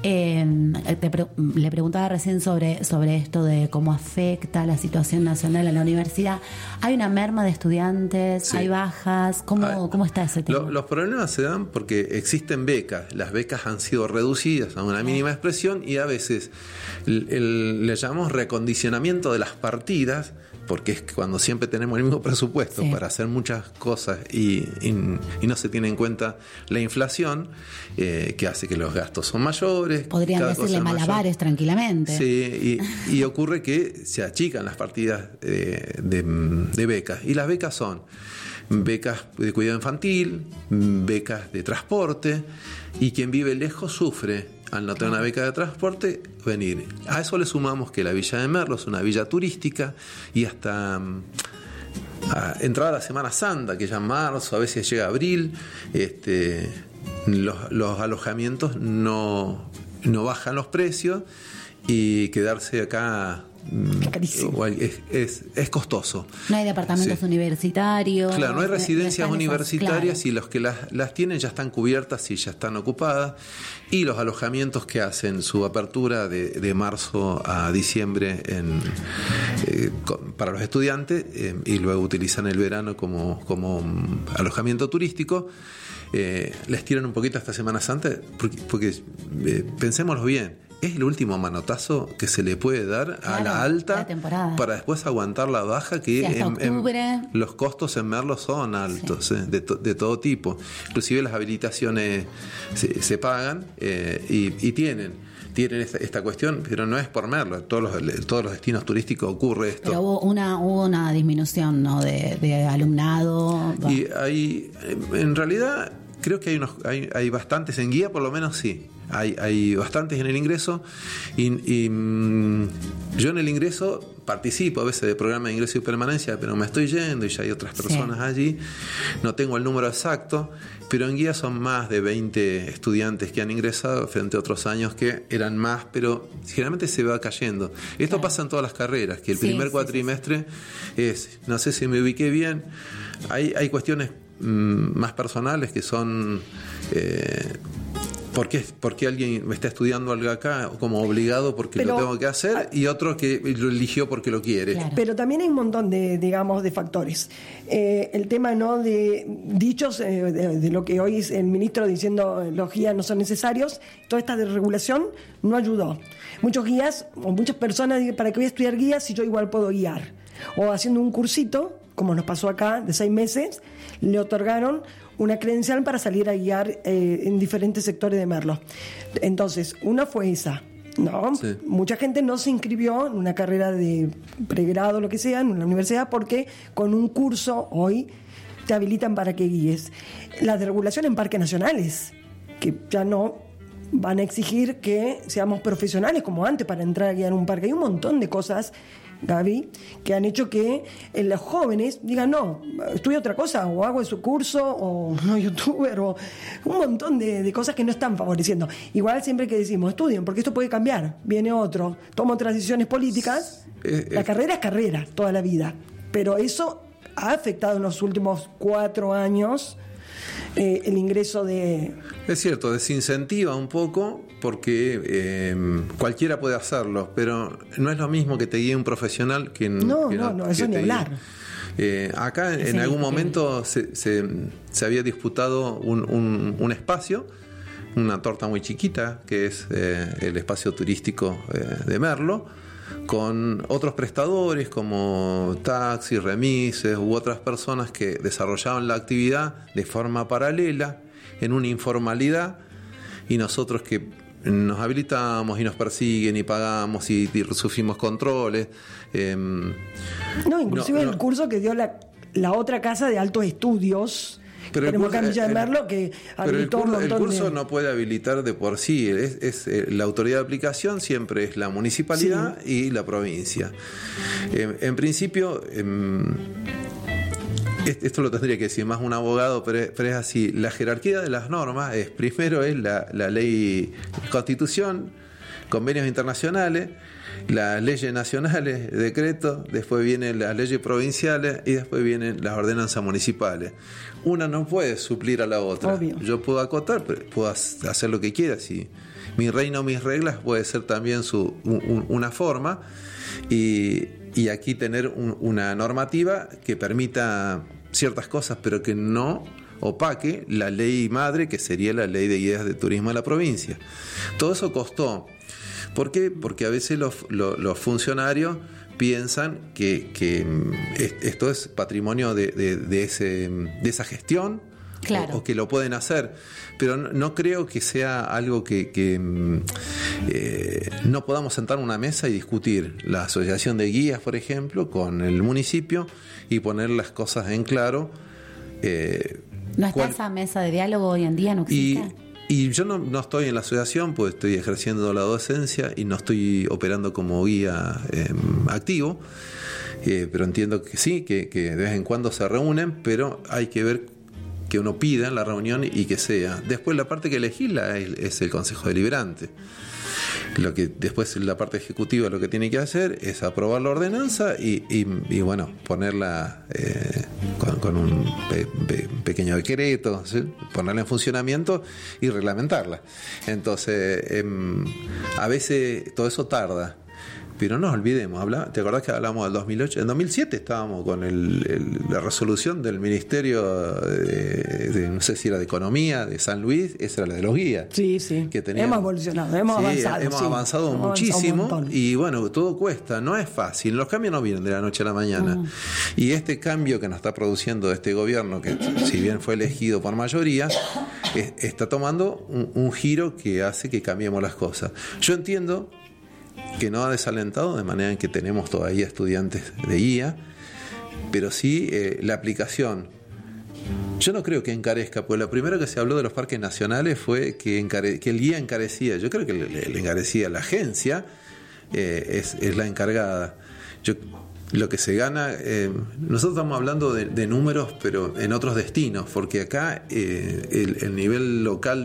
Le preguntaba recién sobre esto de cómo afecta la situación nacional a la universidad. ¿Hay una merma de estudiantes? Sí. ¿Hay bajas? ¿Cómo está ese tema? Los problemas se dan porque existen becas. Las becas han sido reducidas a una mínima expresión y a veces le llamamos recondicionamiento de las partidas, porque es cuando siempre tenemos el mismo presupuesto para hacer muchas cosas y no se tiene en cuenta la inflación, que hace que los gastos son mayores. Podrían decirle malabares tranquilamente. Sí, y ocurre que se achican las partidas de becas. Y las becas son becas de cuidado infantil, becas de transporte, y quien vive lejos sufre al no tener una beca de transporte, venir. A eso le sumamos que la Villa de Merlo es una villa turística y hasta entrada la Semana Santa, que ya en marzo, a veces llega abril, los alojamientos no bajan los precios y quedarse acá es costoso. No hay departamentos universitarios. Claro, no hay residencias no universitarias, claro. y los que las tienen ya están cubiertas y ya están ocupadas, y los alojamientos que hacen su apertura de marzo a diciembre para los estudiantes, y luego utilizan el verano como alojamiento turístico. Les tiran un poquito esta Semana Santa porque pensémoslo bien, es el último manotazo que se le puede dar a la alta para después aguantar la baja, que los costos en Merlo son altos, de todo tipo. Inclusive las habilitaciones se pagan y tienen esta cuestión, pero no es por Merlo, en todos los destinos turísticos ocurre esto. Pero hubo una disminución, ¿no?, de alumnado. Y en realidad creo que hay bastantes en guía, por lo menos sí. Hay bastantes en el ingreso y yo en el ingreso participo a veces de programa de ingreso y permanencia, pero me estoy yendo y ya hay otras personas allí. No tengo el número exacto, pero en guía son más de 20 estudiantes que han ingresado frente a otros años que eran más, pero generalmente se va cayendo. Esto pasa en todas las carreras, que el primer cuatrimestre es, no sé si me ubiqué bien, hay cuestiones más personales que son... ¿Por qué alguien me está estudiando algo acá como obligado porque lo tengo que hacer, y otro que lo eligió porque lo quiere? Claro. Pero también hay un montón de factores. El tema, ¿no?, de dichos, de lo que hoy es el ministro diciendo los guías no son necesarios, toda esta desregulación no ayudó. Muchos guías o muchas personas dicen, ¿para qué voy a estudiar guías si yo igual puedo guiar? O haciendo un cursito, como nos pasó acá, de 6 meses, le otorgaron una credencial para salir a guiar en diferentes sectores de Merlo. Entonces, una fue esa, ¿no? Sí. Mucha gente no se inscribió en una carrera de pregrado, lo que sea, en una universidad, porque con un curso hoy te habilitan para que guíes. La desregulación en parques nacionales, que ya no van a exigir que seamos profesionales como antes para entrar a guiar un parque. Hay un montón de cosas, Gaby, que han hecho que los jóvenes digan, no, estudio otra cosa, o hago ese curso, o no youtuber, o un montón de cosas que no están favoreciendo. Igual siempre que decimos, estudien, porque esto puede cambiar, viene otro, toma otras decisiones políticas, la carrera es carrera toda la vida, pero eso ha afectado en los últimos 4 años el ingreso de... Es cierto, desincentiva un poco porque cualquiera puede hacerlo, pero no es lo mismo que te guíe un profesional que No, eso ni hablar. Acá en algún momento se había disputado un espacio, una torta muy chiquita, que es el espacio turístico de Merlo, con otros prestadores como taxis, remises u otras personas que desarrollaban la actividad de forma paralela, en una informalidad, y nosotros que nos habilitamos y nos persiguen y pagamos y sufrimos controles. Inclusive el curso que dio la otra casa de altos estudios. Pero tenemos que Villa de Merlo que habilitó un montón de... El curso no puede habilitar de por sí, es la autoridad de aplicación siempre es la municipalidad y la provincia. En principio, esto lo tendría que decir más un abogado, pero es así. La jerarquía de las normas primero es la ley, Constitución, convenios internacionales, las leyes nacionales, decretos, después vienen las leyes provinciales y después vienen las ordenanzas municipales. Una no puede suplir a la otra. Obvio. Yo puedo acotar, pero puedo hacer lo que quiera. Si mi reino, mis reglas puede ser también una forma, y aquí tener una normativa que permita ciertas cosas, pero que no opaque la ley madre, que sería la ley de guías de turismo de la provincia. Todo eso costó. ¿Por qué? Porque a veces los funcionarios piensan que esto es patrimonio de esa gestión, claro, o que lo pueden hacer, pero no creo que sea algo que no podamos sentar en una mesa y discutir. La asociación de guías, por ejemplo, con el municipio, y poner las cosas en claro. ¿No está esa mesa de diálogo hoy en día? ¿No existe? Y yo no estoy en la asociación, pues estoy ejerciendo la docencia y no estoy operando como guía activo, pero entiendo que sí, que de vez en cuando se reúnen, pero hay que ver que uno pida en la reunión y que sea. Después la parte que legisla es el Consejo Deliberante. Lo que después la parte ejecutiva lo que tiene que hacer es aprobar la ordenanza y bueno, ponerla con un pequeño decreto, ¿sí? Ponerla en funcionamiento y reglamentarla. Entonces, a veces todo eso tarda. Pero no nos olvidemos, ¿te acordás que hablamos del 2008? En 2007 estábamos con la resolución del Ministerio de no sé si era de Economía, de San Luis, esa era la de los guías. Sí. Que tenían, hemos evolucionado, hemos avanzado. Hemos avanzado muchísimo, y bueno, todo cuesta, no es fácil. Los cambios no vienen de la noche a la mañana. Y este cambio que nos está produciendo este gobierno, que si bien fue elegido por mayoría, está tomando un giro que hace que cambiemos las cosas. Yo entiendo que no ha desalentado, de manera en que tenemos todavía estudiantes de guía, pero sí la aplicación. Yo no creo que encarezca, pues lo primero que se habló de los parques nacionales fue que el guía encarecía. Yo creo que le encarecía la agencia, es la encargada. Lo que se gana, nosotros estamos hablando de números, pero en otros destinos, porque acá el nivel local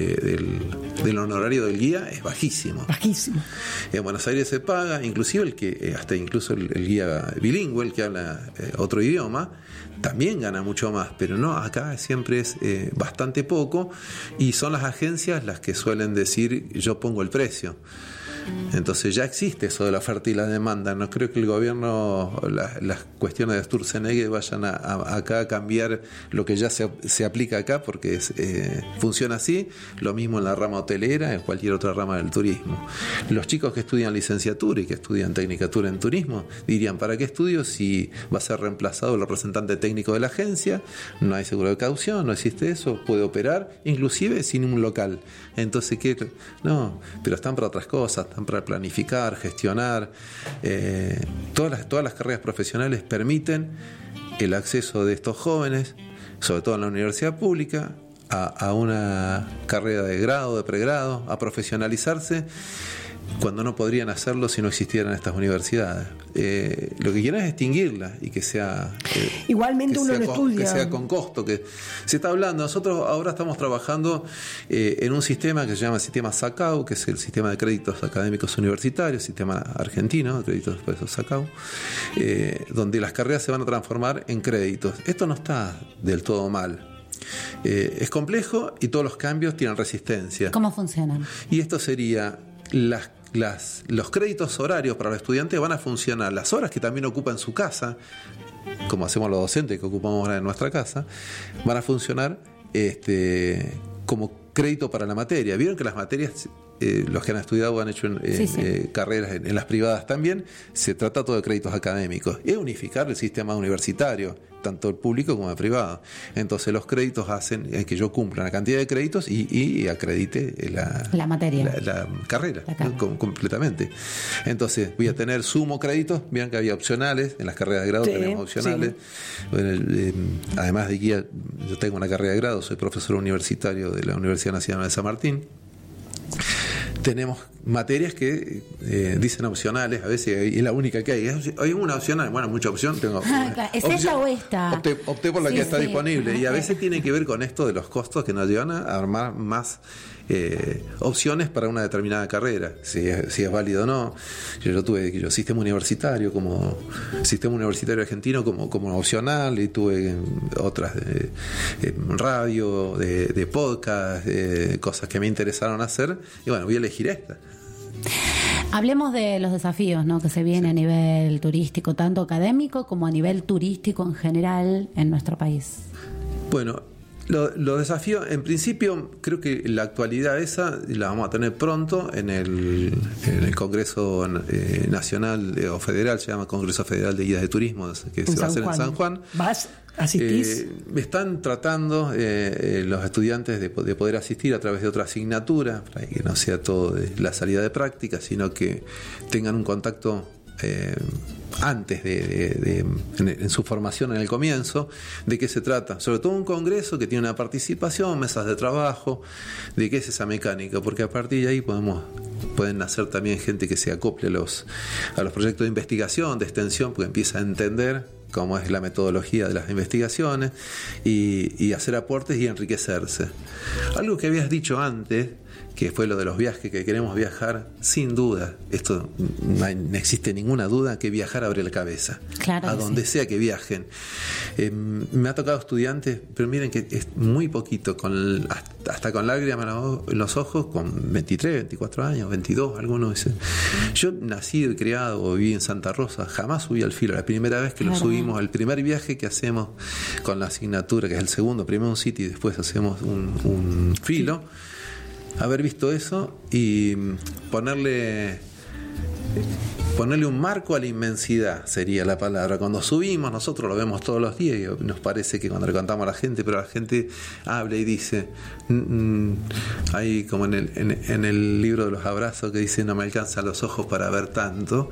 del honorario del guía es bajísimo. Bajísimo. En Buenos Aires se paga, inclusive hasta incluso el guía bilingüe, el que habla otro idioma, también gana mucho más, pero no, acá siempre es bastante poco, y son las agencias las que suelen decir yo pongo el precio. Entonces ya existe eso de la oferta y la demanda. No creo que el gobierno, las cuestiones de Sturzenegger vayan acá a cambiar lo que ya se aplica acá, porque funciona así. Lo mismo en la rama hotelera, en cualquier otra rama del turismo. Los chicos que estudian licenciatura y que estudian tecnicatura en turismo dirían, ¿para qué estudio si va a ser reemplazado el representante técnico de la agencia? No hay seguro de caución, no existe eso, puede operar inclusive sin un local. Entonces, ¿qué? No, pero están para otras cosas, están para planificar, gestionar. Todas las carreras profesionales permiten el acceso de estos jóvenes, sobre todo en la universidad pública, a una carrera de grado, de pregrado, a profesionalizarse, cuando no podrían hacerlo si no existieran estas universidades. Lo que quieren es extinguirlas y que sea igualmente uno lo estudia, que sea con costo, que se está hablando. Nosotros ahora estamos trabajando en un sistema que se llama sistema SACAU, que es el sistema de créditos académicos universitarios, sistema argentino de créditos SACAU, donde las carreras se van a transformar en créditos. Esto no está del todo mal. Es complejo y todos los cambios tienen resistencia. ¿Cómo funcionan? Y esto sería los créditos horarios para los estudiantes van a funcionar, las horas que también ocupan su casa, como hacemos los docentes que ocupamos ahora en nuestra casa, van a funcionar como crédito para la materia. Vieron que las materias, los que han estudiado o han hecho carreras en las privadas también, se trata todo de créditos académicos. Es unificar el sistema universitario, tanto el público como el privado. Entonces los créditos hacen que yo cumpla una cantidad de créditos y acredite la materia, la carrera, completamente. Entonces voy a tener sumo créditos. Vieron que había opcionales, en las carreras de grado tenemos opcionales. Bueno, además de guía, yo tengo una carrera de grado, soy profesor universitario de la Universidad Nacional de San Martín. Tenemos materias que dicen opcionales, a veces es la única que hay. Hay una opcional, bueno, mucha opción. Tengo, ¿es esta o esta? Opté por la que está disponible. Y a veces tiene que ver con esto de los costos que nos llevan a armar más opciones para una determinada carrera, si es válido o no. Yo tuve sistema universitario argentino como opcional, y tuve otras de radio, de podcast, cosas que me interesaron hacer, y bueno, voy a elegir esta. Hablemos de los desafíos, ¿no?, que se vienen a nivel turístico, tanto académico como a nivel turístico en general en nuestro país. Bueno, los desafíos, en principio, creo que la actualidad esa la vamos a tener pronto en el Congreso Nacional o Federal, se llama Congreso Federal de Guías de Turismo, que se va a hacer en San Juan. ¿Vas? ¿Asistís? Están tratando los estudiantes de poder asistir a través de otra asignatura, para que no sea todo de la salida de práctica, sino que tengan un contacto antes en su formación en el comienzo. ¿De qué se trata? Sobre todo un congreso que tiene una participación, mesas de trabajo, de qué es esa mecánica, porque a partir de ahí pueden nacer también gente que se acople a los proyectos de investigación, de extensión, porque empieza a entender cómo es la metodología de las investigaciones y hacer aportes y enriquecerse. Algo que habías dicho antes, que fue lo de los viajes, que queremos viajar, sin duda, esto no existe ninguna duda, que viajar abre la cabeza, claro, a donde sea que viajen. Me ha tocado estudiantes, pero miren que es muy poquito, hasta con lágrimas en los ojos, con 23, 24 años, 22, algunos dicen. Yo nací y criado o viví en Santa Rosa, jamás subí al filo. La primera vez que lo subimos, el primer viaje que hacemos con la asignatura, que es el segundo, primero un sitio y después hacemos un filo, haber visto eso y ponerle un marco a la inmensidad sería la palabra. Cuando subimos, nosotros lo vemos todos los días y nos parece que cuando le contamos a la gente, pero la gente habla y dice, hay como en el libro de los abrazos que dice, no me alcanzan los ojos para ver tanto.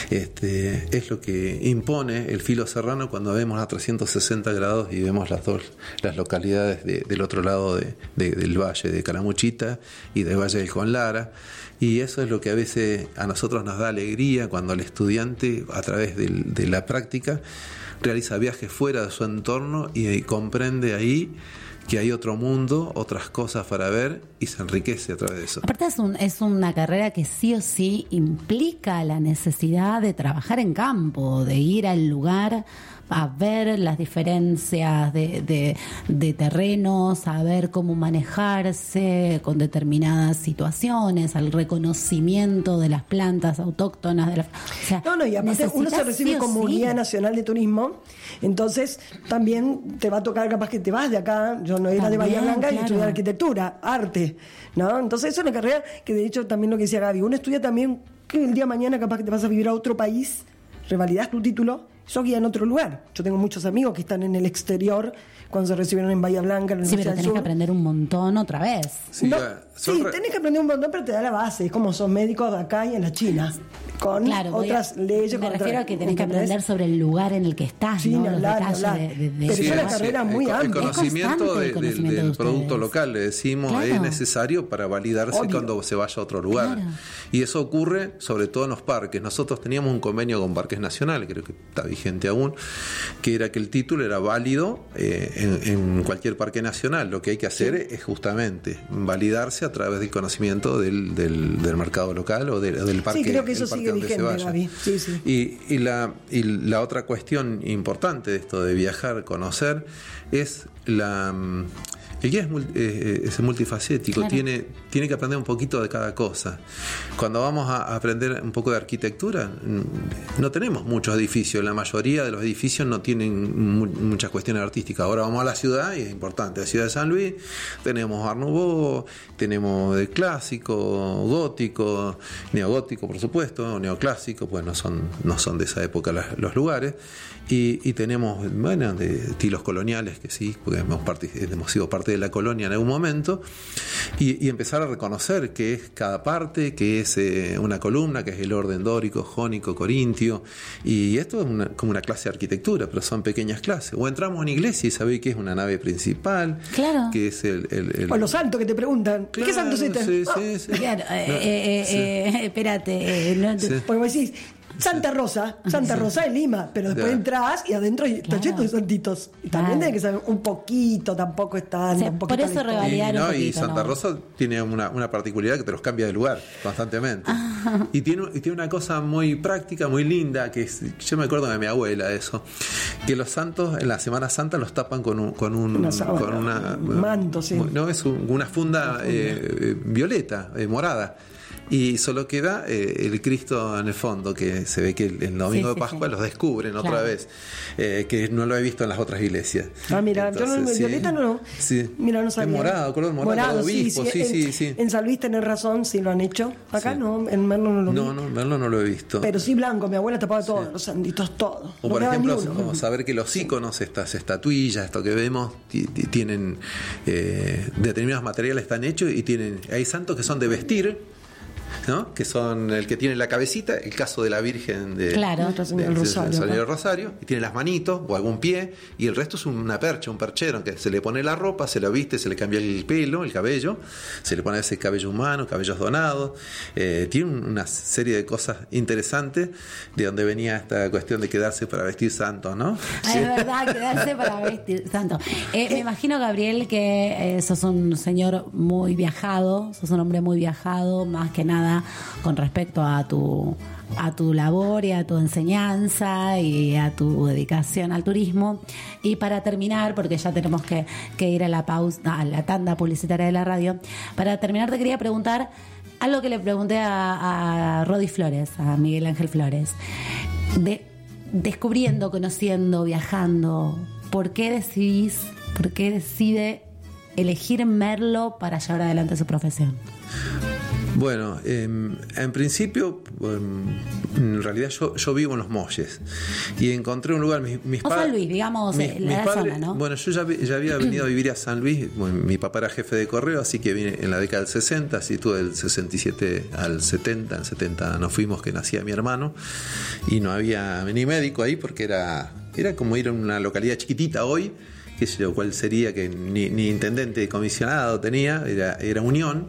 Es lo que impone el filo serrano cuando vemos a 360 grados y vemos las localidades del otro lado del valle de Calamuchita y del valle del Conlara. Y eso es lo que a veces a nosotros nos da alegría cuando el estudiante, a través de la práctica, realiza viajes fuera de su entorno y comprende ahí que hay otro mundo, otras cosas para ver, y se enriquece a través de eso. Aparte es una carrera que sí o sí implica la necesidad de trabajar en campo, de ir al lugar a ver las diferencias de terrenos, a ver cómo manejarse con determinadas situaciones, al reconocimiento de las plantas autóctonas. Y aparte uno se recibe como guía nacional de turismo, entonces también te va a tocar, capaz que te vas de acá, yo no era de Bahía Blanca, y estudié arquitectura, arte, ¿no? Entonces es una carrera que, de hecho, también lo que decía Gaby, uno estudia también que el día de mañana capaz que te vas a vivir a otro país, revalidás tu título, sos guía en otro lugar. Yo tengo muchos amigos que están en el exterior cuando se recibieron en Bahía Blanca, en la Universidad del Sur. Pero tenés que aprender un montón otra vez. Sí, tenés que aprender un montón, pero te da la base. Es como sos médicos de acá y en la China, con otras leyes. Me refiero a que tenés que aprender sobre el lugar en el que estás, sí, ¿no? Hablar. Pero es una carrera muy amplia. El conocimiento del producto local, le decimos, claro, es necesario para validarse cuando se vaya a otro lugar. Claro. Y eso ocurre sobre todo en los parques. Nosotros teníamos un convenio con Parques Nacionales, creo que está vigente aún, que era que el título era válido en cualquier parque nacional. Lo que hay que hacer es justamente validarse a través del conocimiento del mercado local o del parque. Sí, creo que eso sigue vigente, Gaby. Sí. Y la otra cuestión importante de esto de viajar, conocer, es el guía es multifacético, claro. Tiene que aprender un poquito de cada cosa. Cuando vamos a aprender un poco de arquitectura, no tenemos muchos edificios. La mayoría de los edificios no tienen muchas cuestiones artísticas. Ahora vamos a la ciudad y es importante. La ciudad de San Luis, tenemos Art Nouveau, tenemos el clásico, gótico, neogótico, por supuesto, neoclásico, pues no son de esa época los lugares. Y tenemos, de estilos coloniales, que sí, porque hemos sido parte de la colonia en algún momento, y empezar a reconocer qué es cada parte, qué es una columna, qué es el orden dórico, jónico, corintio, y esto es como una clase de arquitectura, pero son pequeñas clases. O entramos a una iglesia y sabéis qué es una nave principal, claro, que es el O los santos que te preguntan, Claro, ¿qué santo es este? sí. claro, espérate, no, Sí. Porque vos decís, Santa Rosa en Lima, pero después Claro. entras y adentro está lleno de santitos. Y también Claro. tenés que saber un poquito, tampoco es tanto, Sí, un por poquito eso la historia. revalidar un Y poquito, Santa ¿no? Rosa tiene una particularidad que te los cambia de lugar constantemente. Y tiene una cosa muy práctica, muy linda, que yo me acuerdo de mi abuela eso, que los santos en la Semana Santa los tapan con Una sábana, un manto, sí. No, es una funda violeta, morada. Y solo queda el Cristo en el fondo, que se ve que el domingo Sí, de Pascua sí. los descubren otra Claro. vez, que no lo he visto en las otras iglesias. Ah, mira, yo no, Entonces, sí. violeta no. Sí. Mira, no sabía. Es morado, color morado, obispo, sí. En San Luis tenés razón, sí lo han hecho. Acá Sí. no, en Merlo no lo vi. No, Merlo no lo he visto. Pero sí blanco, mi abuela tapaba todos, los sanditos todos. O No por quedaba ejemplo, ni uno. como saber que los íconos, estas estatuillas, esto que vemos, tienen determinados materiales están hechos y hay santos que son de vestir, ¿no? Que son el que tiene la cabecita, el caso de la Virgen de Claro. Nuestra Señora del Rosario, Señora acá. del Rosario, y tiene las manitos o algún pie, y el resto es una percha, un perchero, que se le pone la ropa, se la viste, se le cambia el pelo, el cabello, se le pone ese cabello humano, cabellos donados, tiene una serie de cosas interesantes de donde venía esta cuestión de quedarse para vestir santos, ¿no? Ah, es verdad, quedarse para vestir santo. Me imagino, Gabriel, que sos un señor muy viajado, sos un hombre muy viajado, más que nada con respecto a tu labor y a tu enseñanza y a tu dedicación al turismo. Y para terminar, porque ya tenemos que ir a la tanda publicitaria de la radio, para terminar te quería preguntar algo que le pregunté a Rodi Flores, a Miguel Ángel Flores. Descubriendo, conociendo, viajando, ¿por qué decide elegir Merlo para llevar adelante su profesión? Bueno, en principio, en realidad yo vivo en Los Molles y encontré un lugar. Mis San Luis, digamos, la zona, ¿no? Bueno, yo ya había venido a vivir a San Luis. Bueno, mi papá era jefe de correo, así que vine en la década del 60, así tuve del 67 al 70. En el 70 nos fuimos, que nacía mi hermano, y no había ni médico ahí porque era como ir a una localidad chiquitita hoy. Qué sé yo, cuál sería, que ni intendente comisionado tenía, era Unión,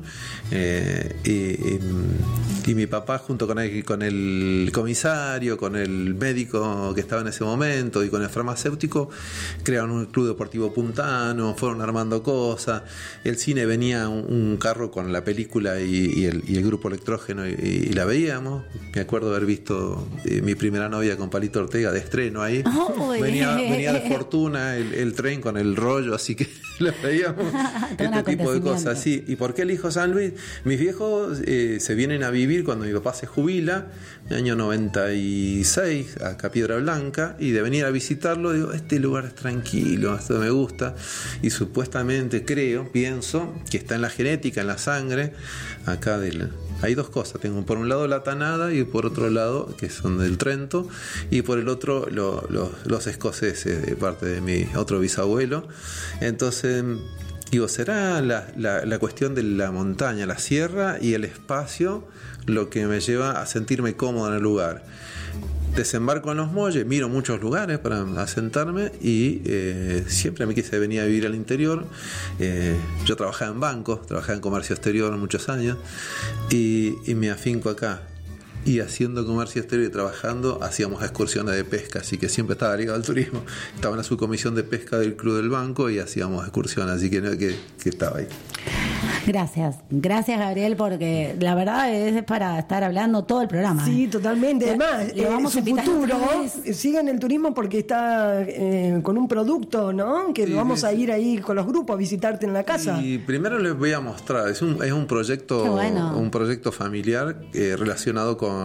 y mi papá junto con el comisario, con el médico que estaba en ese momento y con el farmacéutico crearon un club deportivo puntano, fueron armando cosas, el cine venía un carro con la película y el grupo Electrógeno y la veíamos. Me acuerdo haber visto mi primera novia con Palito Ortega de estreno ahí. Venía de Fortuna el tren con el rollo, así que lo veíamos. Este tipo de cosas, sí. ¿Y por qué elijo San Luis? Mis viejos se vienen a vivir cuando mi papá se jubila, en el año 96, acá a Piedra Blanca, y de venir a visitarlo, digo, este lugar es tranquilo, esto me gusta, y supuestamente pienso que está en la genética, en la sangre, acá hay dos cosas, tengo por un lado la tanada y por otro lado, que son del Trento, y por el otro los escoceses, de parte de mi otro bisabuelo. Entonces, digo, será la cuestión de la montaña, la sierra y el espacio lo que me lleva a sentirme cómodo en el lugar. Desembarco en Los Molles, miro muchos lugares para asentarme y siempre me quise venir a vivir al interior. Yo trabajaba en bancos, trabajaba en comercio exterior muchos años y me afinco acá. Y haciendo comercio exterior y trabajando, hacíamos excursiones de pesca, así que siempre estaba ligado al turismo. Estaba en la subcomisión de pesca del Club del Banco y hacíamos excursiones, así que estaba ahí. Gracias Gabriel, porque la verdad es para estar hablando todo el programa. Sí, totalmente. Además, le vamos su a invitar futuro otra vez. sigue en el turismo porque está con un producto, ¿no? Que Sí, vamos sí, a sí. ir ahí con los grupos a visitarte en la casa. Y primero les voy a mostrar, es un proyecto, Qué bueno. un proyecto familiar relacionado con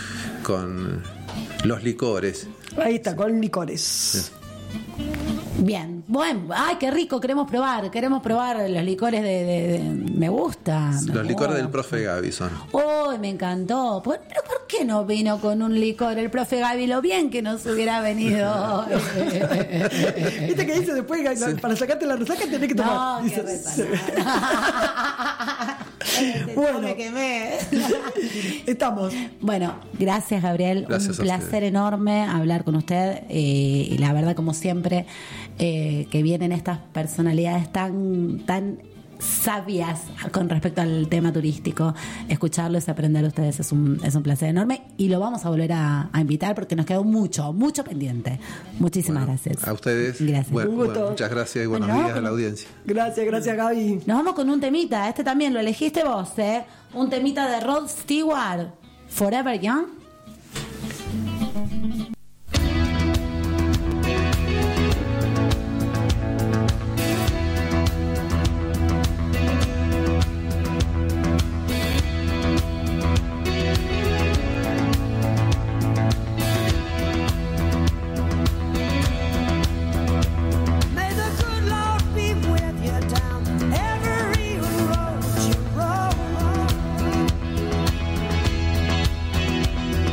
los licores. Ahí está, con licores. Bien, bueno, ay, qué rico, queremos probar los licores de me gusta. Los licores del profe Gaby son. Oh, y me encantó. Pero ¿por qué no vino con un licor el profe Gaby? Lo bien que nos hubiera venido. Viste que dice después, para sacarte la resaca tenés que tomar. No, Dice, qué Bueno. me quemé. Estamos. Bueno, gracias Gabriel, Gracias un a placer ustedes. enorme hablar con usted y la verdad como siempre que vienen estas personalidades tan sabias con respecto al tema turístico, escucharlos y aprender de ustedes es un placer enorme y lo vamos a volver a invitar porque nos quedó mucho pendiente. Muchísimas gracias. A ustedes. Gracias. Bueno, Un gusto. muchas gracias y buenos Bueno, días a la audiencia. Gracias, Gaby. Nos vamos con un temita, este también lo elegiste vos, un temita de Rod Stewart, Forever Young. May the good Lord be with you down every road you roll.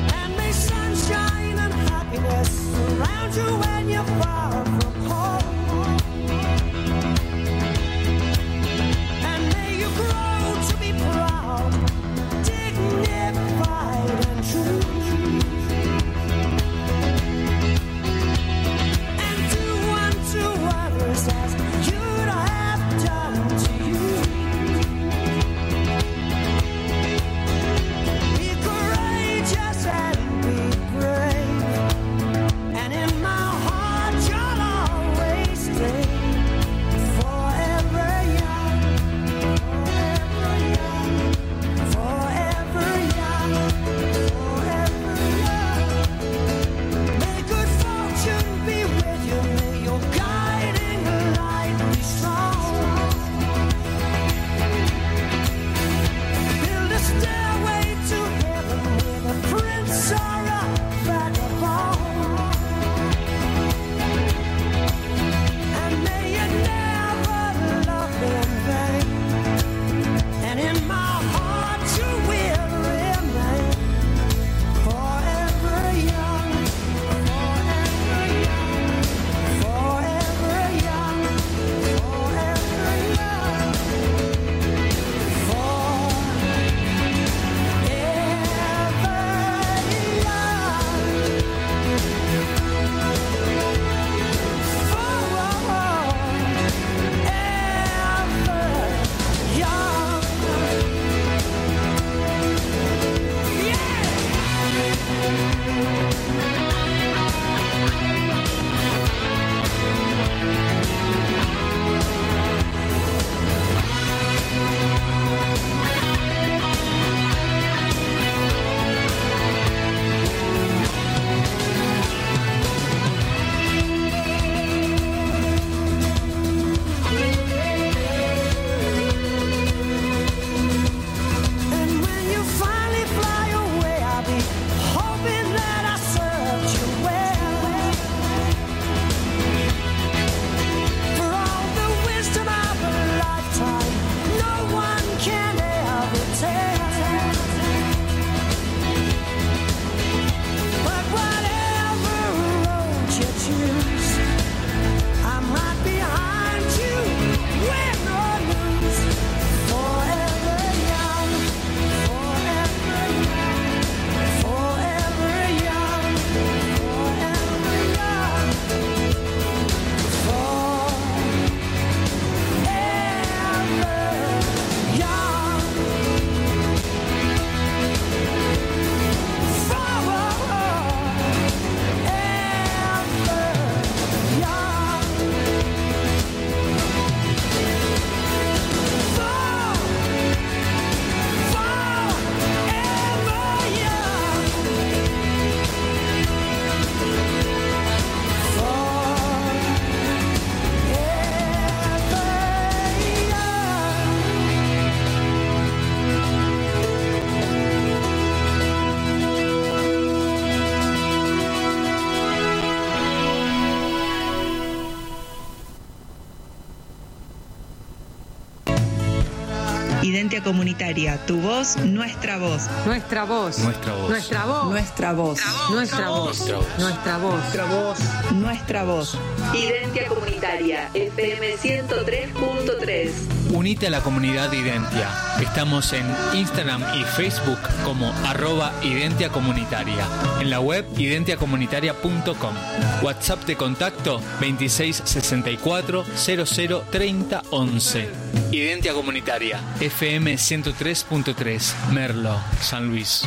Identia Comunitaria, tu voz, nuestra voz. Nuestra voz. Nuestra voz. Nuestra voz. Nuestra voz. Nuestra voz. Nuestra voz. Nuestra voz. Nuestra voz. Identia Comunitaria, FM 103.3. Unite a la comunidad de Identia. Estamos en Instagram y Facebook como @Identia Comunitaria. En la web identiacomunitaria.com. WhatsApp de contacto 26 64 00 30 11. Identia Comunitaria, FM 103.3, Merlo, San Luis.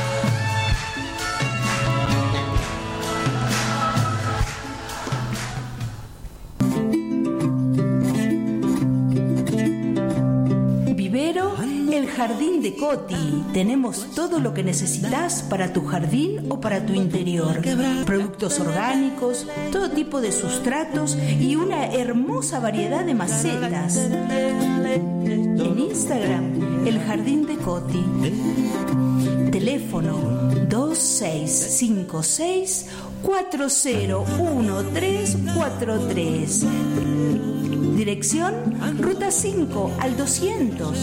El Jardín de Coti. Tenemos todo lo que necesitas para tu jardín o para tu interior. Productos orgánicos, todo tipo de sustratos y una hermosa variedad de macetas. En Instagram, El Jardín de Coti. Teléfono 2656 401343. Dirección Ruta 5 al 200.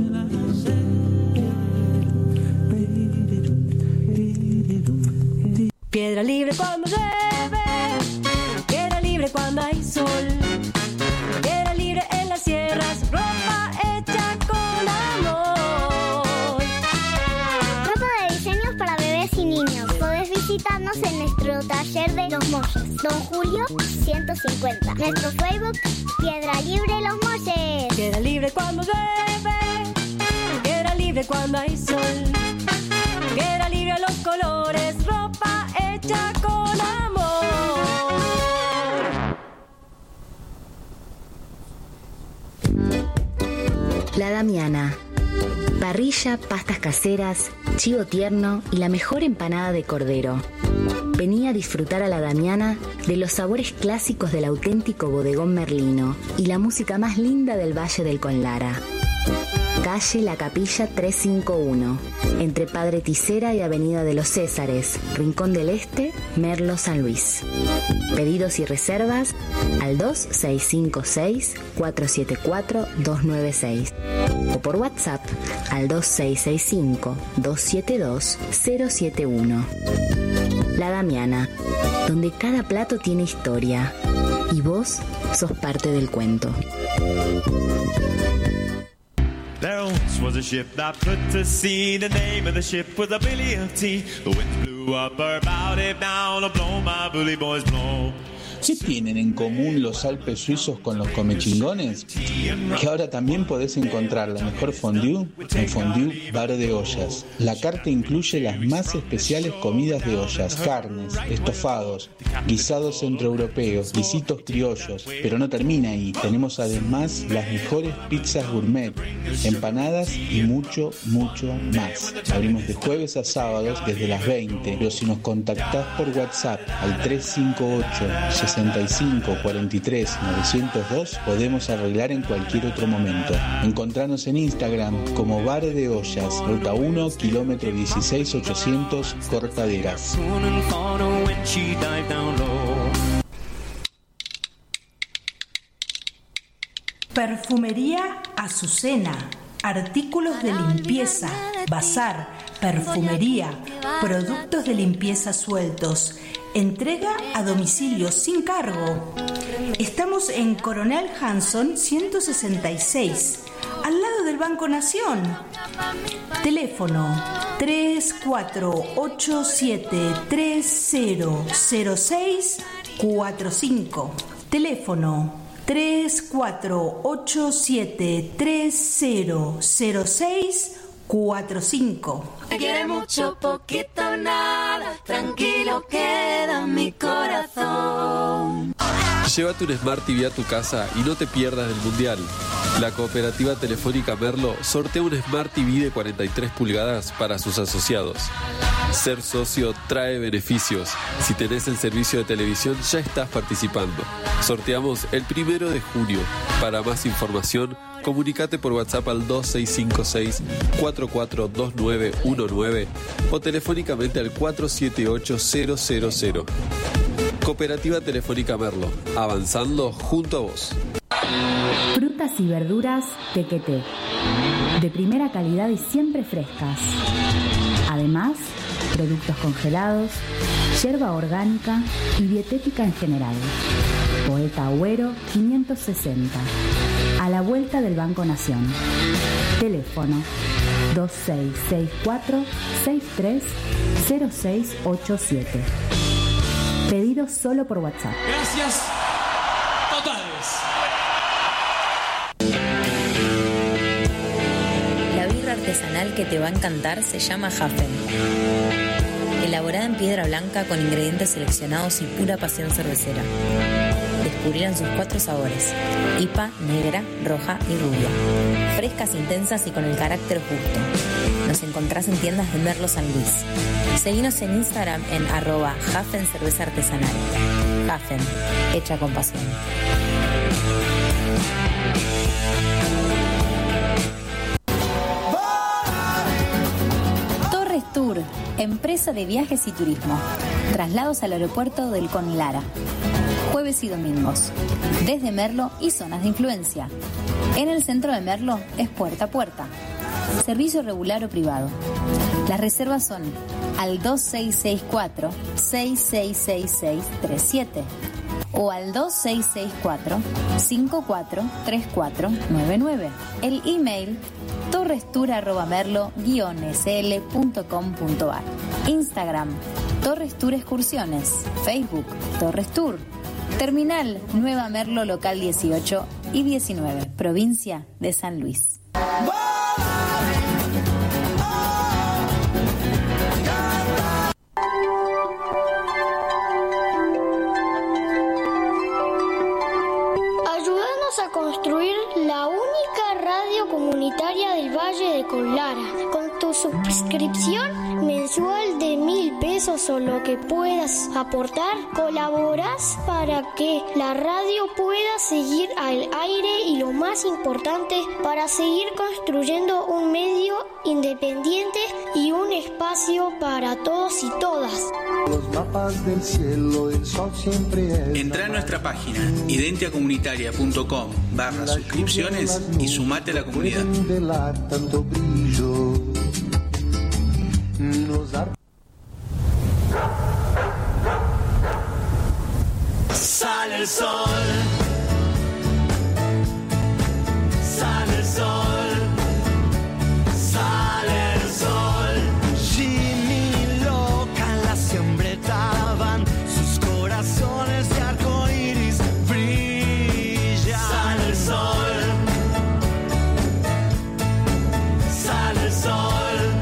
Piedra libre cuando llueve, piedra libre cuando hay sol, piedra libre en las sierras, ropa hecha con amor. Ropa de diseños para bebés y niños. Podés visitarnos en nuestro taller de Los Molles, Don Julio 150. Nuestro Facebook, Piedra Libre Los Molles. Piedra libre cuando llueve, piedra libre cuando hay sol, piedra libre a los colores, ropa hecha con amor. La Damiana. Parrilla, pastas caseras, chivo tierno y la mejor empanada de cordero. Vení a disfrutar a La Damiana de los sabores clásicos del auténtico bodegón merlino y la música más linda del Valle del Conlara. Calle La Capilla 351, entre Padre Tisera y Avenida de los Césares, Rincón del Este, Merlo, San Luis. Pedidos y reservas al 2656-474-296 o por WhatsApp al 2665-272-071. La Damiana, donde cada plato tiene historia y vos sos parte del cuento. There once was a ship that put to sea. The name of the ship was a Billy of Tea. The wind blew up her bow, it down, blow my bully boys blow. ¿Qué tienen en común los Alpes suizos con los comechingones? Que ahora también podés encontrar la mejor fondue en Fondue Bar de Ollas. La carta incluye las más especiales comidas de ollas, carnes, estofados, guisados centroeuropeos, guisitos criollos. Pero no termina ahí. Tenemos además las mejores pizzas gourmet, empanadas y mucho, mucho más. Abrimos de jueves a sábados desde las 20, pero si nos contactás por WhatsApp al 358 65 43 902 podemos arreglar en cualquier otro momento. Encontranos en Instagram como Bar de Ollas, Ruta 1, kilómetro 16 800, Cortaderas. Perfumería Azucena. Artículos de limpieza, bazar, perfumería, productos de limpieza sueltos. Entrega a domicilio sin cargo. Estamos en Coronel Hanson 166, al lado del Banco Nación. Teléfono 3487300645. Teléfono 3487300645. Te quiere mucho, poquito, nada. Tranquilo queda mi corazón. Llévate un Smart TV a tu casa y no te pierdas del Mundial. La Cooperativa Telefónica Merlo sortea un Smart TV de 43 pulgadas para sus asociados. Ser socio trae beneficios. Si tenés el servicio de televisión, ya estás participando. Sorteamos el 1 de junio. Para más información, comunicate por WhatsApp al 2656-442919 o telefónicamente al 478000. Cooperativa Telefónica Merlo, avanzando junto a vos. Frutas y verduras Tequeté, de primera calidad y siempre frescas. Además, productos congelados, yerba orgánica y dietética en general. Poeta Agüero 560, a la vuelta del Banco Nación. Teléfono 2664-630687. Pedido solo por WhatsApp. Gracias totales. La birra artesanal que te va a encantar se llama Hafen. Elaborada en piedra blanca con ingredientes seleccionados y pura pasión cervecera. Descubrirán sus 4 sabores: IPA, negra, roja y rubia. Frescas, intensas y con el carácter justo. Nos encontrás en tiendas de Merlo San Luis. Seguinos en Instagram en @Hafen Cerveza Artesanal. Hafen, hecha con pasión. Torres Tour, empresa de viajes y turismo. Traslados al aeropuerto del Conlara. Jueves y domingos. Desde Merlo y zonas de influencia. En el centro de Merlo es puerta a puerta. Servicio regular o privado. Las reservas son al 2664-666637 o al 2664-543499. El email torrestour@merlo-sl.com.ar. Instagram Torres Tour Excursiones. Facebook Torres Tour. Terminal Nueva Merlo, local 18 y 19, provincia de San Luis. Ayúdanos a construir la única radio comunitaria del Valle de Conlara. Con tu suscripción mensual de 1.000 pesos o lo que puedas aportar, colaboras para que la radio pueda seguir al aire y, lo más importante, para seguir construyendo un medio independiente y un espacio para todos y todas. Los mapas del cielo, el sol siempre es. Entrá a nuestra página identiacomunitaria.com/suscripciones y sumate a la comunidad. Tanto brillo. Sale el sol, sale el sol, sale el sol. Jimmy loca en la siembreta van, sus corazones de arco iris brillan. Sale el sol, sale el sol.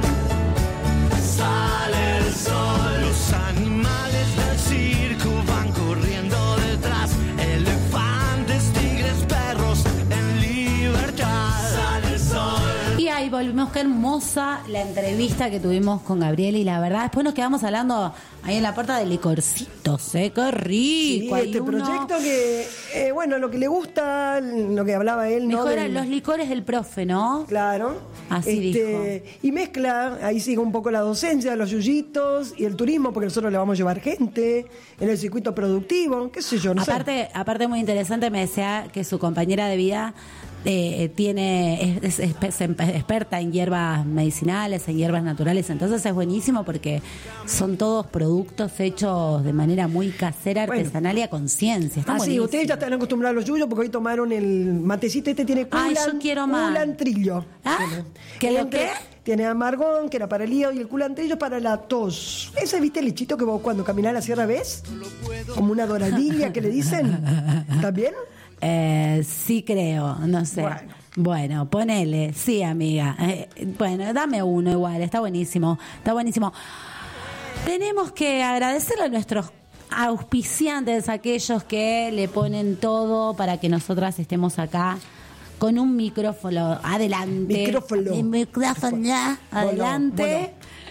Sale el sol, los animales del circo van corriendo detrás, elefantes, tigres, perros en libertad. Sale el sol. Y ahí volvimos, qué hermosa la entrevista que tuvimos con Gabriel, y la verdad después nos quedamos hablando ahí en la puerta de licorcitos, qué rico. Sí, este proyecto que, bueno, lo que le gusta, lo que hablaba él, ¿no? Dijo, eran los licores del profe, ¿no? Claro. Así dijo. Y mezcla, ahí sigue un poco la docencia, los yuyitos y el turismo, porque nosotros le vamos a llevar gente en el circuito productivo, qué sé yo, no sé. Aparte muy interesante, me decía que su compañera de vida es experta en hierbas medicinales, en hierbas naturales, entonces es buenísimo porque son todos productos hechos de manera muy casera, artesanal y a conciencia. Sí, ustedes ya están acostumbrados a los yuyos porque hoy tomaron el matecito, este tiene yo quiero más. culantrillo. ¿Qué lo qué? Tiene amargón, que era para el hígado, y el culantrillo para la tos. Ese, ¿viste el lechito que vos cuando caminás a la sierra ves? Como una doradilla que le dicen. ¿Está bien? Sí creo, no sé. Bueno, ponele, sí, amiga. Bueno, dame uno igual, está buenísimo, está buenísimo. Tenemos que agradecerle a nuestros auspiciantes, aquellos que le ponen todo para que nosotras estemos acá con un micrófono adelante. Micrófono adelante.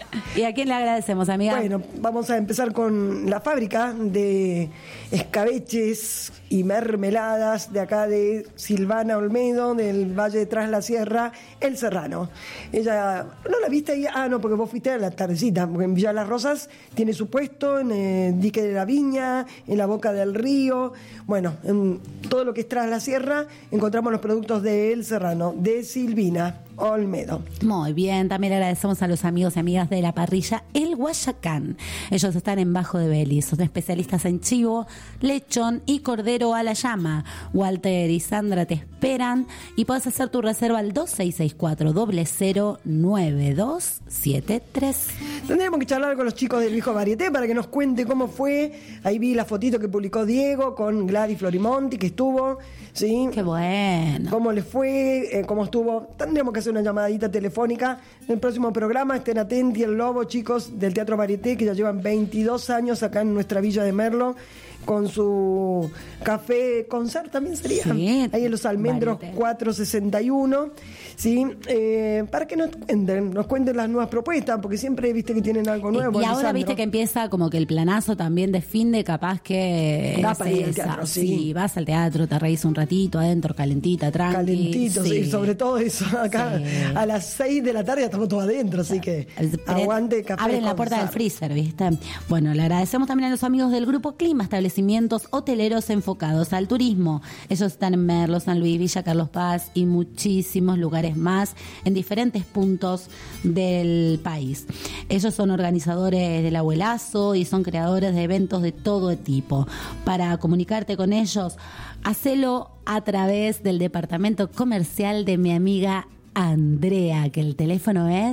¿Y a quién le agradecemos, amiga? Bueno, vamos a empezar con la fábrica de escabeches y mermeladas de acá de Silvana Olmedo, del Valle de Tras la Sierra, El Serrano. Ella, ¿no la viste ahí? Ah, no, porque vos fuiste a la tardecita, porque en Villa Las Rosas tiene su puesto, en el Dique de la Viña, en la Boca del Río. Bueno, en todo lo que es Tras la Sierra encontramos los productos de El Serrano, de Silvina Olmedo. Muy bien, también agradecemos a los amigos y amigas de la parrilla El Guayacán. Ellos están en Bajo de Belis, son especialistas en chivo, lechón y cordero a la llama. Walter y Sandra te esperan y puedes hacer tu reserva al 2664-009273. Tendríamos que charlar con los chicos del Viejo Varieté para que nos cuente cómo fue. Ahí vi la fotito que publicó Diego con Gladys Florimonti, que estuvo, ¿sí? Qué bueno. Cómo le fue, cómo estuvo. Tendríamos que hacer una llamadita telefónica en el próximo programa. Estén atentos, el Lobo, chicos del Teatro Varieté, que ya llevan 22 años acá en nuestra Villa de Merlo, con su café concert también sería, sí, ahí en Los Almendros Varieté 461, ¿sí? Para que nos cuenten las nuevas propuestas, porque siempre viste que tienen algo nuevo. Y ahora Lisandro, viste que empieza como que el planazo también de fin de, capaz que da para ir al teatro, sí, vas al teatro, te reís un ratito adentro, calentita, tranqui. Calentito, sí, sobre todo eso. Acá a las 6 de la tarde ya estamos todos adentro, así que aguante café. Abren la puerta del freezer, ¿viste? Bueno, le agradecemos también a los amigos del Grupo Clima, establecimientos hoteleros enfocados al turismo. Ellos están en Merlo, San Luis, Villa Carlos Paz y muchísimos lugares más en diferentes puntos del país. Ellos son organizadores del abuelazo y son creadores de eventos de todo tipo. Para comunicarte con ellos, hacelo a través del departamento comercial de mi amiga Andrea, que el teléfono es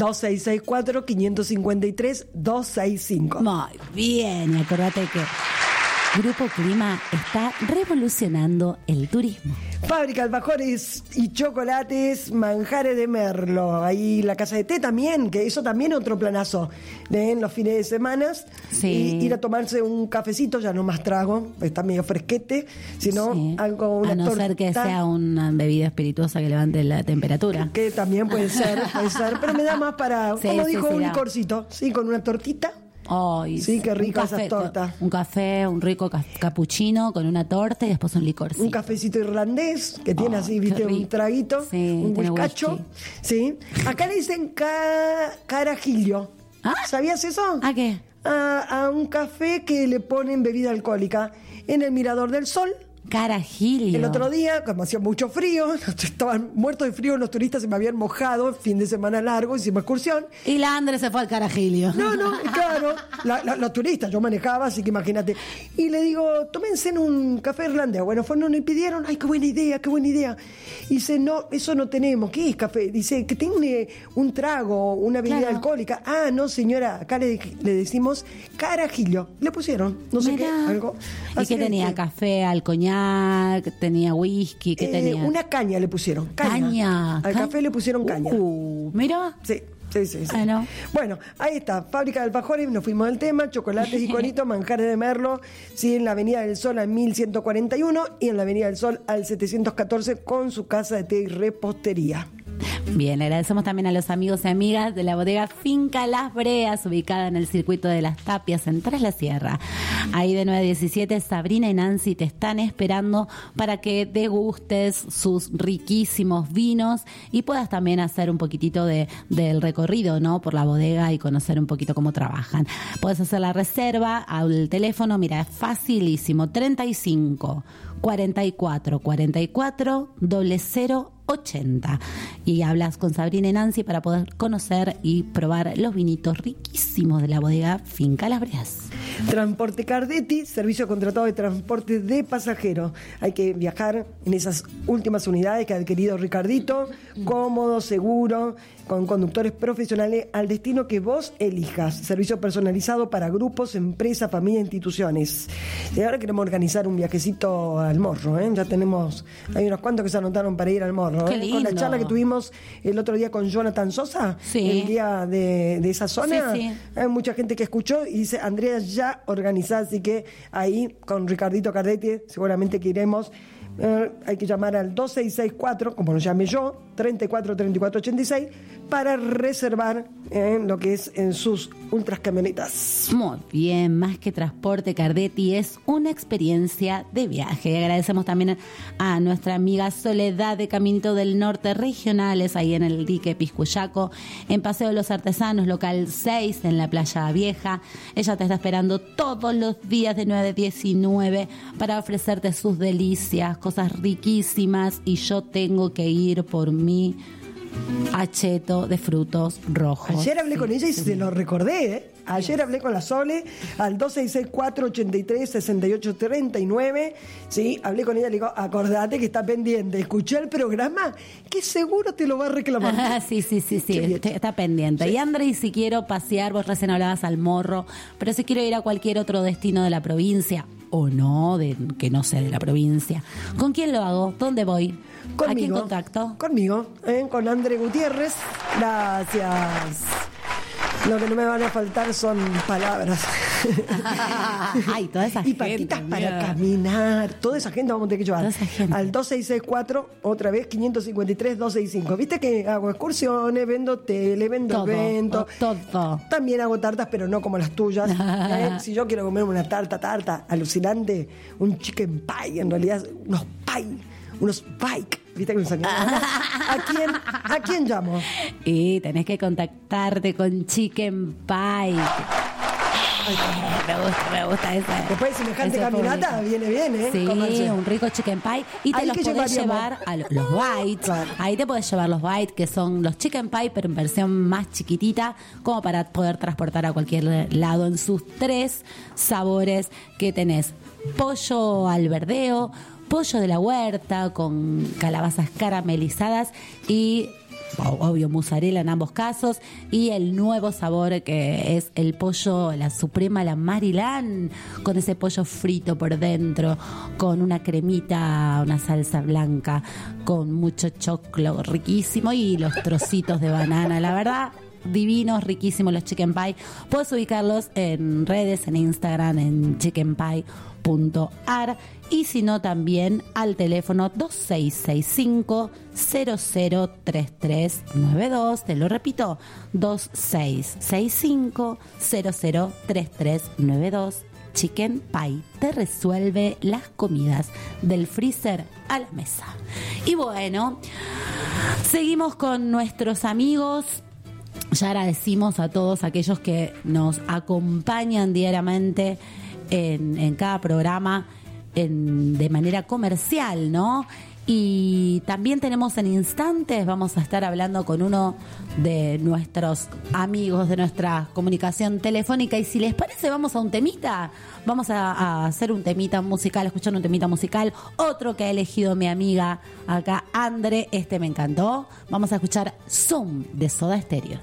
2664-553-265. Muy bien, y acordate que Grupo Clima está revolucionando el turismo. Fábrica de alfajores y chocolates, Manjares de Merlo. Ahí la casa de té también, que eso también es otro planazo. En los fines de semana, sí. Ir a tomarse un cafecito, ya no más trago, está medio fresquete, sino sí. algo, una a no torta, ser que sea una bebida espirituosa que levante la temperatura. Que también puede ser, pero me da más para, sí, como dijo, un da. licorcito, sí, con una tortita. Ay, sí, qué rico esas tortas. Un café, un rico capuchino con una torta y después un licorcito. Un cafecito irlandés que tiene así, viste, un traguito, sí, un whiskacho. Sí. Acá le dicen carajillo. ¿Ah? ¿Sabías eso? ¿A qué? A un café que le ponen bebida alcohólica en el Mirador del Sol. Carajillo. El otro día, como hacía mucho frío, estaban muertos de frío los turistas, se me habían mojado, fin de semana largo, hicimos excursión. Y la Andrés se fue al Carajillo. No, claro, los turistas, yo manejaba, así que imagínate. Y le digo, tómense en un café irlandés. Bueno, fueron y pidieron, ay, qué buena idea. Y dice, no, eso no tenemos. ¿Qué es café? Dice, que tiene un trago, una bebida alcohólica. Ah, no, señora, acá le decimos carajillo. Le pusieron, no sé qué, algo. ¿Y qué tenía? ¿Café, al coñac? ¿Tenía whisky? ¿Qué tenía? Una caña le pusieron. Caña. Al café le pusieron caña. Mira. Sí. Ah, no. Bueno, ahí está, Fábrica de alfajores, nos fuimos del tema, chocolates y coritos, Manjares de Merlo, sí, en la Avenida del Sol al 1141 y en la Avenida del Sol al 714 con su casa de té y repostería. Bien, le agradecemos también a los amigos y amigas de la bodega Finca Las Breas, ubicada en el circuito de Las Tapias, en Tras la Sierra. Ahí de 9 a 17, Sabrina y Nancy te están esperando para que degustes sus riquísimos vinos y puedas también hacer un poquitito del recorrido, ¿no? Por la bodega y conocer un poquito cómo trabajan. Puedes hacer la reserva al teléfono, mira, es facilísimo, 35 44 44 0080 y hablas con Sabrina y Nancy para poder conocer y probar los vinitos riquísimos de la bodega Finca Las Breas. Transporte Cardetti, servicio contratado de transporte de pasajeros. Hay que viajar en esas últimas unidades que ha adquirido Ricardito, cómodo, seguro, con conductores profesionales al destino que vos elijas. Servicio personalizado para grupos, empresas, familias, instituciones. Y ahora queremos organizar un viajecito al Morro, ¿eh? Ya tenemos, hay unos cuantos que se anotaron para ir al Morro. Qué lindo. Con la charla que tuvimos el otro día con Jonathan Sosa, el día de esa zona, hay mucha gente que escuchó y dice, Andrea ya organizada, así que ahí con Ricardito Cardetti seguramente que iremos. Hay que llamar al 2664, como lo llamé yo, 34 34 86, para reservar lo que es en sus ultras camionetas. Muy bien, más que transporte, Cardetti es una experiencia de viaje. Agradecemos también a nuestra amiga Soledad de Caminito del Norte Regionales, ahí en el dique Piscuyaco, en Paseo de los Artesanos, local 6, en la Playa Vieja. Ella te está esperando todos los días de 9 a 19 para ofrecerte sus delicias, cosas riquísimas, y yo tengo que ir por mi acheto de frutos rojos. Ayer hablé con ella y se lo recordé, Ayer hablé con la Sole al 2664-83-6839. Sí, hablé con ella, le digo, acordate que está pendiente. Escuché el programa, que seguro te lo va a reclamar. Sí, está pendiente. Sí. Y André, si quiero pasear, vos recién hablabas al Morro, pero si quiero ir a cualquier otro destino de la provincia, o no, que no sea de la provincia, ¿con quién lo hago? ¿Dónde voy? Conmigo. ¿A quién contacto? Conmigo, con André Gutiérrez. Gracias. Lo que no me van a faltar son palabras. Ay, toda esa y gente. Y patitas para caminar. Toda esa gente vamos a tener que llevar. Al 2664, otra vez, 553-265. Viste que hago excursiones, vendo tele, vendo eventos. Todo. También hago tartas, pero no como las tuyas. Si yo quiero comer una tarta alucinante, un chicken pie, en realidad, unos pike. ¿Viste que me salió? ¿A quién llamo? Y tenés que contactarte con Chicken Pie. Me gusta esa. Después de semejante caminata, viene bien, ¿eh? Sí, un rico chicken pie. Y te los podés llevar a los bites. Claro. Ahí te podés llevar los bites, que son los chicken pie, pero en versión más chiquitita, como para poder transportar a cualquier lado en sus 3 sabores que tenés. Pollo al verdeo, pollo de la huerta con calabazas caramelizadas y, obvio, mozzarella en ambos casos, y el nuevo sabor que es el pollo, la suprema, la Marilán, con ese pollo frito por dentro, con una cremita, una salsa blanca, con mucho choclo riquísimo y los trocitos de banana, la verdad. Divinos, riquísimos los chicken pie. Puedes ubicarlos en redes, en Instagram, en chickenpie.ar, y si no, también al teléfono 2665-003392. Te lo repito, 2665-003392. Chicken Pie te resuelve las comidas del freezer a la mesa. Y bueno, seguimos con nuestros amigos. Ya agradecimos a todos aquellos que nos acompañan diariamente en cada programa de manera comercial, ¿no? Y también tenemos en instantes, vamos a estar hablando con uno de nuestros amigos de nuestra comunicación telefónica. Y si les parece, vamos a un temita. Vamos a hacer un temita musical, escuchar un temita musical. Otro que ha elegido mi amiga acá, Andre. Me encantó. Vamos a escuchar Zoom de Soda Stereo.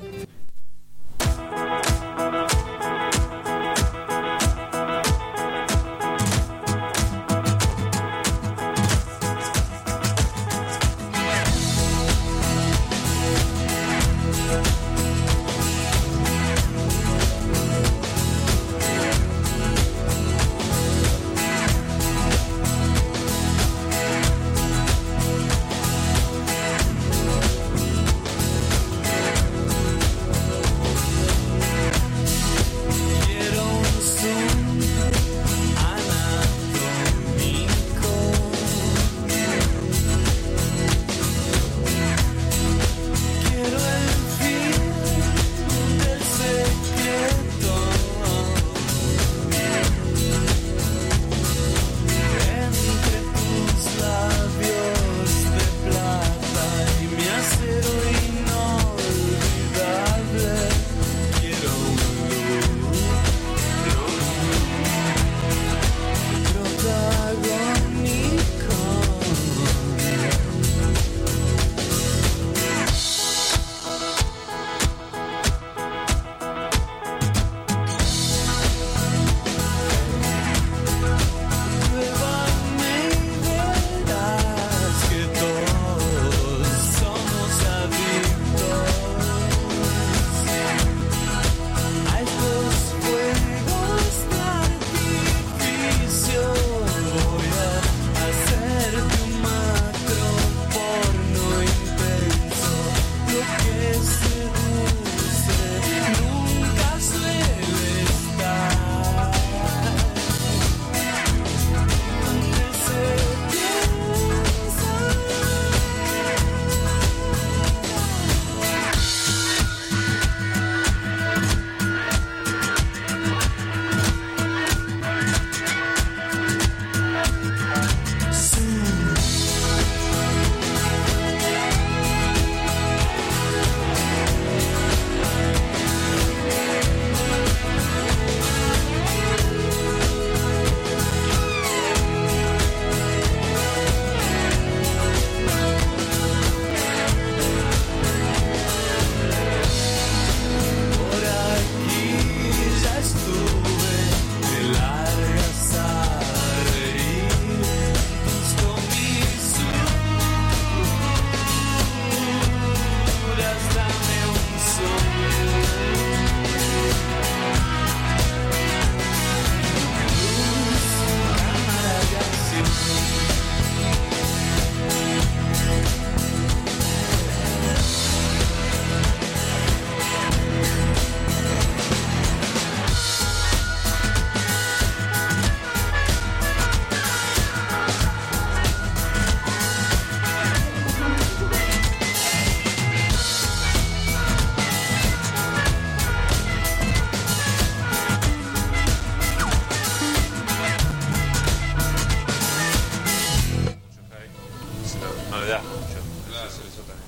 das mucho. Gracias, eso también.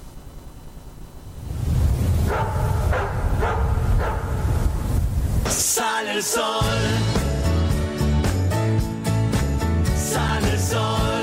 Sale el sol, sale el sol,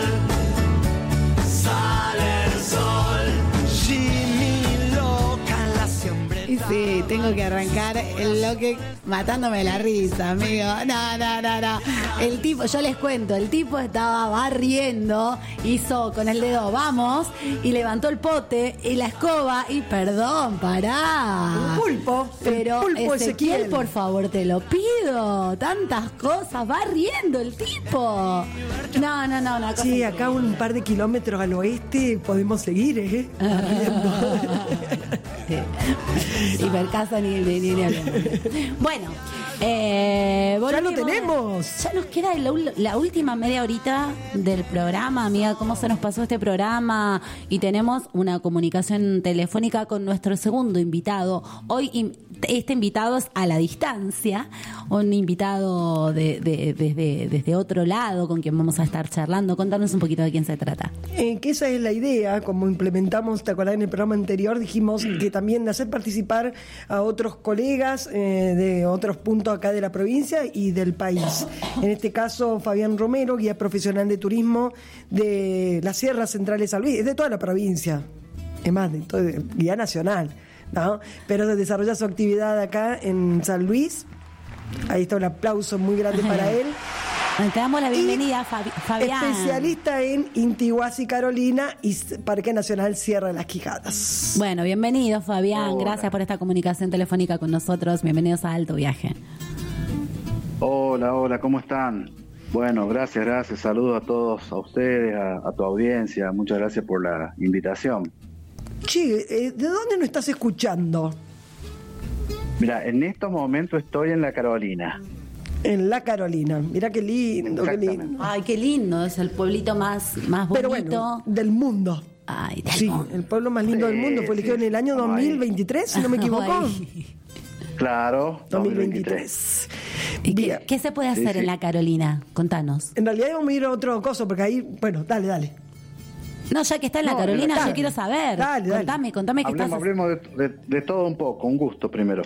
sale el sol. Jimmy loca en la siembra. Y sí, tengo que arrancar el bloque matándome la risa, amigo. No. El tipo, yo les cuento, el tipo estaba barriendo, hizo con el dedo vamos y levantó el pote y la escoba y perdón, pará. Un pulpo. Pero el pulpo Ezequiel, por favor, te lo pido. Tantas cosas, va riendo el tipo. No. Una cosa Sí, acá un par de kilómetros al oeste podemos seguir, Hipercasa ni hablamos. Bueno, ya lo tenemos. Ya nos queda la última media horita del programa, amiga. ¿Cómo se nos pasó este programa? Y tenemos una comunicación telefónica con nuestro segundo invitado. Hoy este invitado es a la distancia, un invitado desde otro lado con quien vamos a estar charlando. Contanos un poquito de quién se trata. Que esa es la idea, como implementamos, ¿te acordás? En el programa anterior dijimos que también de hacer participar a otros colegas de otros puntos acá de la provincia y del país. En este caso, Fabián Romero, guía profesional de turismo de la Sierra Central de San Luis, es de toda la provincia, es más, de todo, guía nacional, ¿no? Pero desarrolla su actividad acá en San Luis. Ahí está un aplauso muy grande para él. Te damos la bienvenida, Fabián. Especialista en Intihuasi, Carolina y Parque Nacional Sierra de las Quijadas. Bueno, bienvenido, Fabián. Hola. Gracias por esta comunicación telefónica con nosotros. Bienvenidos a Alto Viaje. Hola, ¿cómo están? Bueno, gracias. Saludos a todos, a ustedes, a tu audiencia. Muchas gracias por la invitación. Che, ¿de dónde nos estás escuchando? Mira, en estos momentos estoy en La Carolina. En La Carolina, mira qué lindo, qué lindo. Ay, qué lindo, es el pueblito más bonito. Pero bueno, del mundo. Ay, sí, el pueblo más lindo del mundo fue elegido en el año 2023, si no me equivoco. Claro, 2023. ¿Y qué se puede hacer en La Carolina? Contanos. En realidad vamos a ir a otro cosa, porque ahí, bueno, dale. No, ya que está en La Carolina, yo quiero saber. Dale. Contame qué estás. Hablemos de todo un poco, un gusto primero.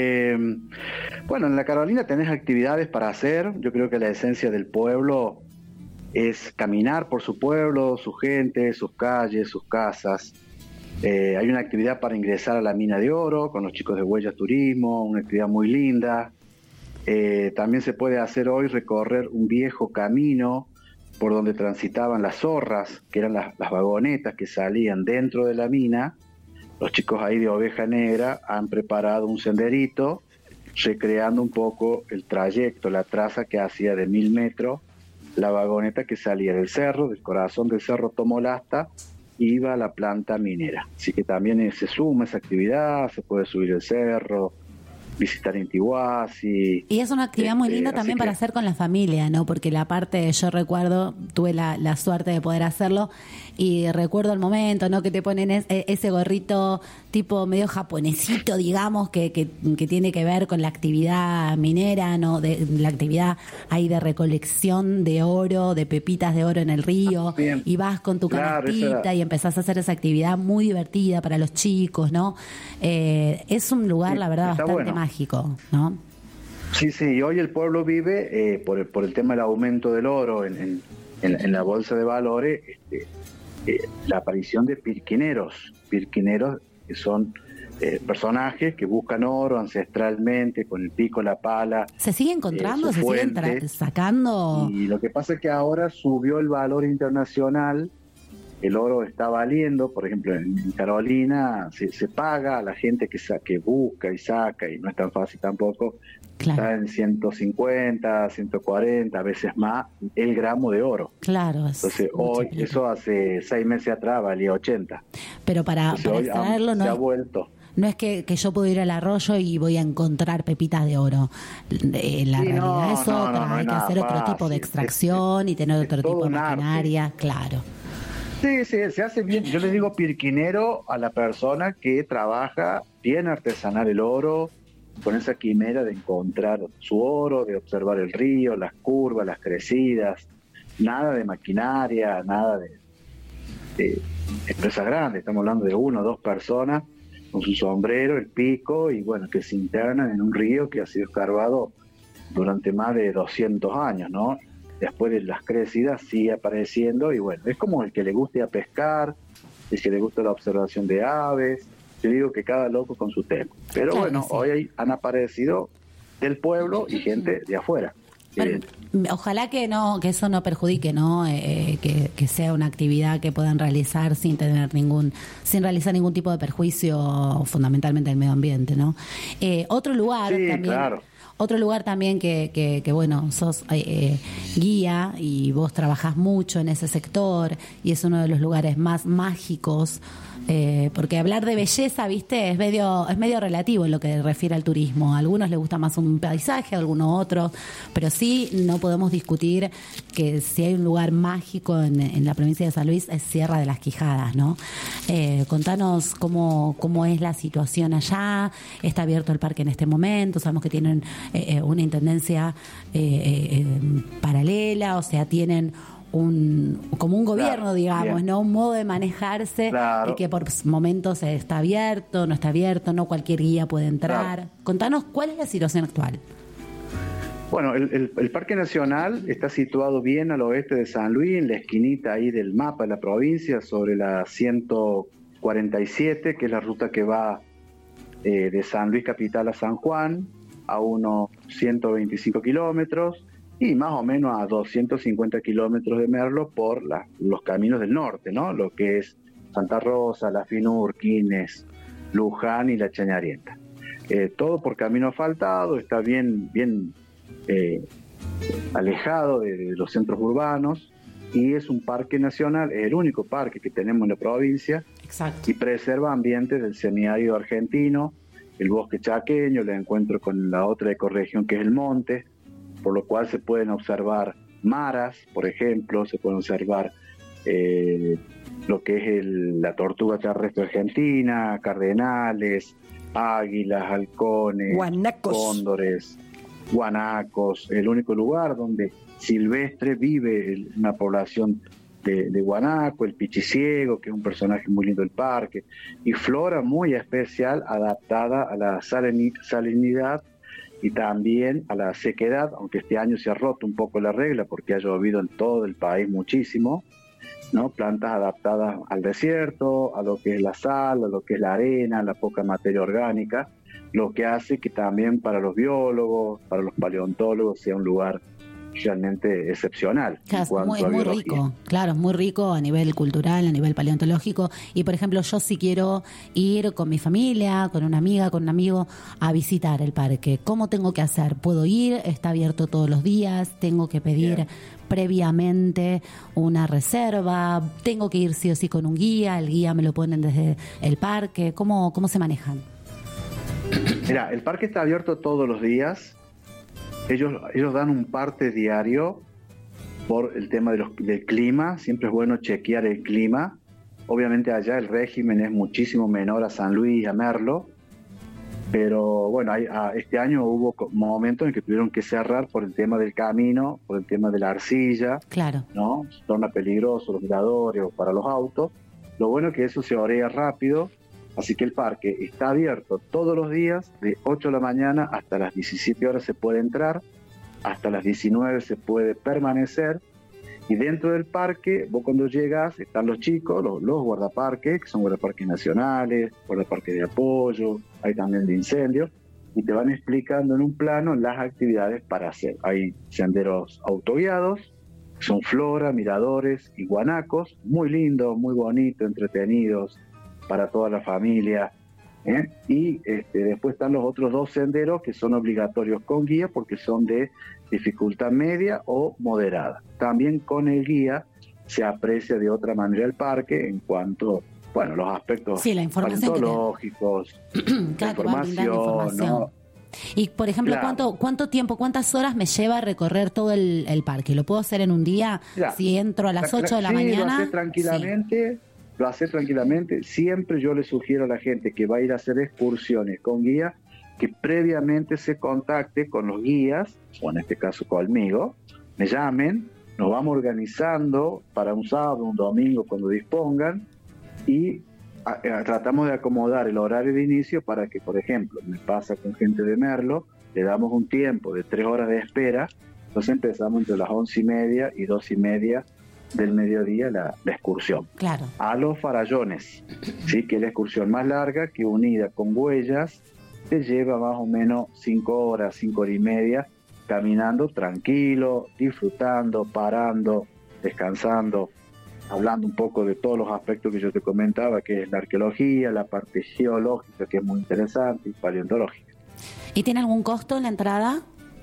Bueno, en La Carolina tenés actividades para hacer. Yo creo que la esencia del pueblo es caminar por su pueblo, su gente, sus calles, sus casas. Hay una actividad para ingresar a la mina de oro con los chicos de Huellas Turismo, una actividad muy linda. También se puede hacer hoy recorrer un viejo camino por donde transitaban las zorras, que eran las vagonetas que salían dentro de la mina. Los chicos ahí de Oveja Negra han preparado un senderito, recreando un poco el trayecto, la traza que hacía de 1000 metros, la vagoneta que salía del cerro, del corazón del cerro Tomolasta, iba a la planta minera. Así que también se suma esa actividad, se puede subir el cerro, visitar Intihuasi. Y es una actividad muy linda también para hacer con la familia, ¿no? Porque la parte, yo recuerdo, tuve la suerte de poder hacerlo y recuerdo el momento, ¿no? Que te ponen ese gorrito tipo medio japonesito, digamos, que tiene que ver con la actividad minera, ¿no? De la actividad ahí de recolección de oro, de pepitas de oro en el río, y vas con tu canastita y empezás a hacer esa actividad muy divertida para los chicos, ¿no? Es un lugar, la verdad, bastante mágico, ¿no? Sí, y hoy el pueblo vive por el tema del aumento del oro en la bolsa de valores, la aparición de pirquineros que son personajes que buscan oro ancestralmente con el pico, la pala. ¿Se sigue encontrando? ¿Se siguen sacando? Y lo que pasa es que ahora subió el valor internacional. El oro está valiendo, por ejemplo, en Carolina se paga a la gente que busca y saca, y no es tan fácil tampoco. Claro. Está en 150, 140, a veces más, el gramo de oro. Claro. Entonces hoy, eso hace 6 meses atrás valía 80. Pero para extraerlo se ha vuelto. No es que yo puedo ir al arroyo y voy a encontrar pepitas de oro. La realidad es otra, hay que hacer otro tipo de extracción y tener otro tipo de maquinaria, claro. Sí, se hace bien. Yo le digo pirquinero a la persona que trabaja bien artesanal el oro, con esa quimera de encontrar su oro, de observar el río, las curvas, las crecidas, nada de maquinaria, nada empresas grandes, estamos hablando de 1 o 2 personas con su sombrero, el pico, y bueno, que se internan en un río que ha sido escarbado durante más de 200 años, ¿no? Después de las crecidas sigue apareciendo, y bueno, es como el que le guste a pescar, el que le gusta la observación de aves. Yo digo que cada loco con su tema. Pero claro, bueno, sí, hoy han aparecido del pueblo y gente de afuera. Bueno, ojalá que eso no perjudique, ¿no? Que sea una actividad que puedan realizar sin realizar ningún tipo de perjuicio, fundamentalmente al medio ambiente, ¿no? Otro lugar sí, también. Claro. Otro lugar también que bueno, sos guía y vos trabajás mucho en ese sector y es uno de los lugares más mágicos, porque hablar de belleza, viste, es medio relativo en lo que refiere al turismo. A algunos les gusta más un paisaje, a algunos otros, pero sí no podemos discutir que si hay un lugar mágico en la provincia de San Luis es Sierra de las Quijadas, ¿no? Contanos cómo es la situación allá. Está abierto el parque en este momento, sabemos que tienen una intendencia paralela, o sea, tienen como un gobierno, claro, digamos, bien, ¿no? Un modo de manejarse, claro, que por momentos está abierto, no está abierto, no cualquier guía puede entrar. Claro. Contanos cuál es la situación actual. Bueno, el Parque Nacional está situado bien al oeste de San Luis, en la esquinita ahí del mapa de la provincia, sobre la 147, que es la ruta que va de San Luis capital a San Juan, a unos 125 kilómetros, y más o menos a 250 kilómetros de Merlo por los caminos del norte, ¿no? Lo que es Santa Rosa, La Finur, Quines, Luján y La Chañarienta. Todo por camino asfaltado, está bien alejado de los centros urbanos, y es un parque nacional, es el único parque que tenemos en la provincia. Exacto. Y preserva ambientes del semiárido argentino, el bosque chaqueño, el encuentro con la otra ecorregión que es el monte, por lo cual se pueden observar maras, por ejemplo, se pueden observar lo que es la tortuga terrestre argentina, cardenales, águilas, halcones, guanacos, cóndores, guanacos, el único lugar donde silvestre vive una población de guanaco, el pichiciego, que es un personaje muy lindo del parque, y flora muy especial adaptada a la salinidad y también a la sequedad, aunque este año se ha roto un poco la regla porque ha llovido en todo el país muchísimo, ¿no? Plantas adaptadas al desierto, a lo que es la sal, a lo que es la arena, la poca materia orgánica, lo que hace que también para los biólogos, para los paleontólogos sea un lugar realmente excepcional. Claro, es muy rico, claro, es muy rico a nivel cultural, a nivel paleontológico. Y por ejemplo, yo si quiero ir con mi familia, con una amiga, con un amigo a visitar el parque, ¿cómo tengo que hacer? ¿Puedo ir? ¿Está abierto todos los días? ¿Tengo que pedir previamente una reserva? ¿Tengo que ir sí o sí con un guía? ¿El guía me lo ponen desde el parque? ¿Cómo se manejan? Mira, el parque está abierto todos los días. Ellos dan un parte diario por el tema del clima. Siempre es bueno chequear el clima. Obviamente allá el régimen es muchísimo menor a San Luis, a Merlo, pero bueno, este año hubo momentos en que tuvieron que cerrar por el tema del camino, por el tema de la arcilla, claro, ¿no? Se torna peligroso los miradores o para los autos. Lo bueno es que eso se orea rápido. Así que el parque está abierto todos los días, de 8 de la mañana hasta las 17 horas se puede entrar, hasta las 19 se puede permanecer, y dentro del parque, vos cuando llegas, están los chicos, los guardaparques, que son guardaparques nacionales, guardaparques de apoyo, hay también de incendios, y te van explicando en un plano las actividades para hacer. Hay senderos autoguiados, son flora, miradores y guanacos, muy lindos, muy bonitos, entretenidos, para toda la familia, y después están los otros 2 senderos que son obligatorios con guía porque son de dificultad media o moderada. También con el guía se aprecia de otra manera el parque en cuanto, bueno, los aspectos paleontológicos, la información, ¿no? Y por ejemplo, claro, ¿cuánto tiempo, cuántas horas me lleva a recorrer todo el parque? ¿Lo puedo hacer en un día? Claro. Si entro a las 8 de la mañana. Lo haces tranquilamente. Sí. Lo hace tranquilamente. Siempre yo le sugiero a la gente que va a ir a hacer excursiones con guía que previamente se contacte con los guías, o en este caso conmigo, me llamen, nos vamos organizando para un sábado, un domingo, cuando dispongan, y tratamos de acomodar el horario de inicio para que, por ejemplo, me pasa con gente de Merlo, le damos un tiempo de 3 horas de espera, entonces empezamos entre las 11:30 y 2:30 del mediodía la excursión. Claro. A los Farallones, ¿sí? Que es la excursión más larga, que unida con Huellas te lleva más o menos 5 horas, 5 horas y media, caminando tranquilo, disfrutando, parando, descansando, hablando un poco de todos los aspectos que yo te comentaba, que es la arqueología, la parte geológica, que es muy interesante, y paleontológica. ¿Y tiene algún costo la entrada?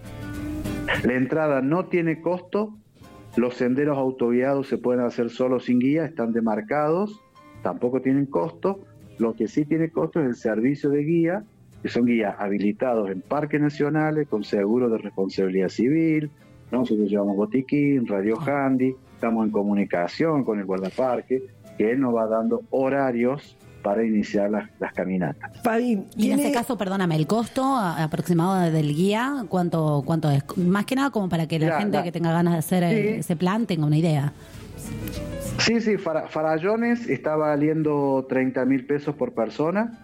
La entrada no tiene costo, los senderos autoguiados se pueden hacer solo sin guía, están demarcados, tampoco tienen costo. Lo que sí tiene costo es el servicio de guía, que son guías habilitados en parques nacionales con seguro de responsabilidad civil. Nosotros llevamos botiquín, radio handy, estamos en comunicación con el guardaparque, que él nos va dando horarios para iniciar las caminatas. Fabi, y en este caso, perdóname, el costo aproximado del guía, ¿cuánto es? Más que nada como para que la gente que tenga ganas de hacer ese plan tenga una idea. Sí, Farallones está valiendo 30.000 pesos por persona.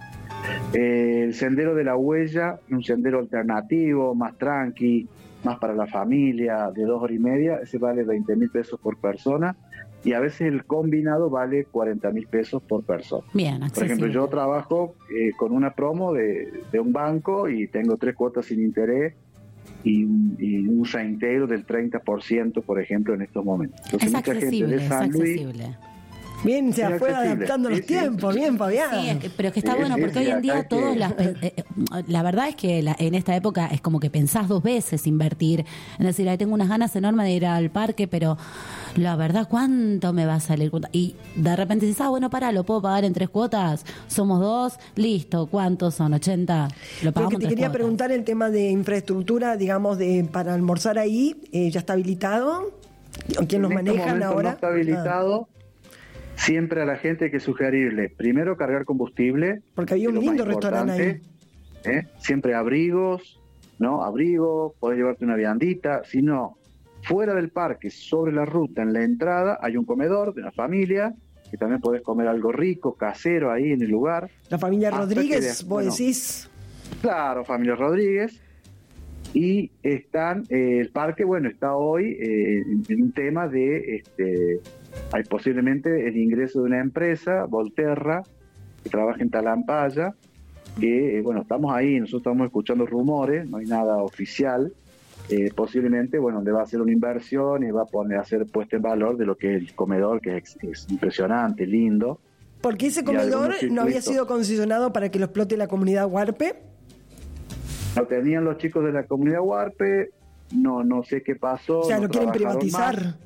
El Sendero de la Huella, un sendero alternativo, más tranqui, más para la familia, de 2 horas y media, ese vale 20.000 pesos por persona. Y a veces el combinado vale 40.000 pesos por persona. Bien, por ejemplo, yo trabajo con una promo de un banco y tengo 3 cuotas sin interés y un reintegro del 30%, por ejemplo, en estos momentos. Entonces, es mucha accesible, gente de San Luis, bien, se fue adaptando los tiempos, bien, Fabián. Sí, pero es que está bueno, porque hoy en día todos la verdad es que en esta época es como que pensás 2 veces invertir, es decir, ahí tengo unas ganas enormes de ir al parque, pero la verdad, ¿cuánto me va a salir? Y de repente dices, bueno, lo puedo pagar en 3 cuotas, somos 2, listo, ¿cuántos son? 80, lo pagamos. Porque te quería preguntar el tema de infraestructura, digamos, para almorzar ahí, ¿ya está habilitado? ¿Quién nos manejan ahora? No está habilitado. Siempre a la gente hay que sugerirle, primero cargar combustible. Porque había un lindo restaurante ahí. Siempre abrigos, ¿no? Abrigo, podés llevarte una viandita. Si no, fuera del parque, sobre la ruta, en la entrada, hay un comedor de una familia, que también podés comer algo rico, casero ahí en el lugar. La familia Rodríguez, vos decís. Claro, familia Rodríguez. Y están, el parque, está hoy en un tema de... hay posiblemente el ingreso de una empresa, Volterra, que trabaja en Talampaya, que, estamos ahí, nosotros estamos escuchando rumores, no hay nada oficial, posiblemente, donde va a hacer una inversión y va a hacer puesta en valor de lo que es el comedor, que es impresionante, lindo. Porque ese comedor no había sido concesionado para que lo explote la comunidad Huarpe. Lo tenían los chicos de la comunidad Huarpe, no sé qué pasó. O sea, lo quieren privatizar. Más.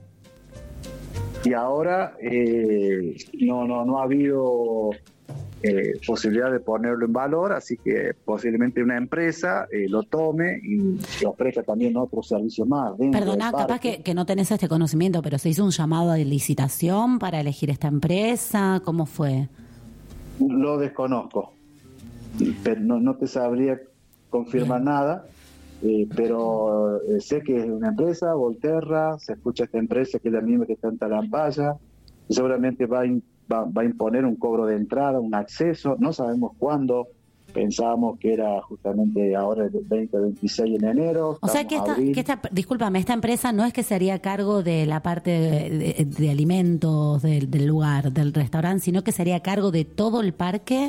Y ahora no ha habido posibilidad de ponerlo en valor, así que posiblemente una empresa lo tome y lo ofrezca también otros servicios más. Perdona, capaz que no tenés este conocimiento, pero ¿se hizo un llamado de licitación para elegir esta empresa? ¿Cómo fue? Lo desconozco, pero no te sabría confirmar nada. Pero sé que es una empresa, Volterra, se escucha esta empresa que es la misma que está en Talampaya, y seguramente va a imponer un cobro de entrada, un acceso, no sabemos cuándo, pensábamos que era justamente ahora el 20-26 en enero. O sea que discúlpame, esta empresa no es que se haría cargo de la parte de alimentos del lugar, del restaurante, sino que se haría cargo de todo el parque.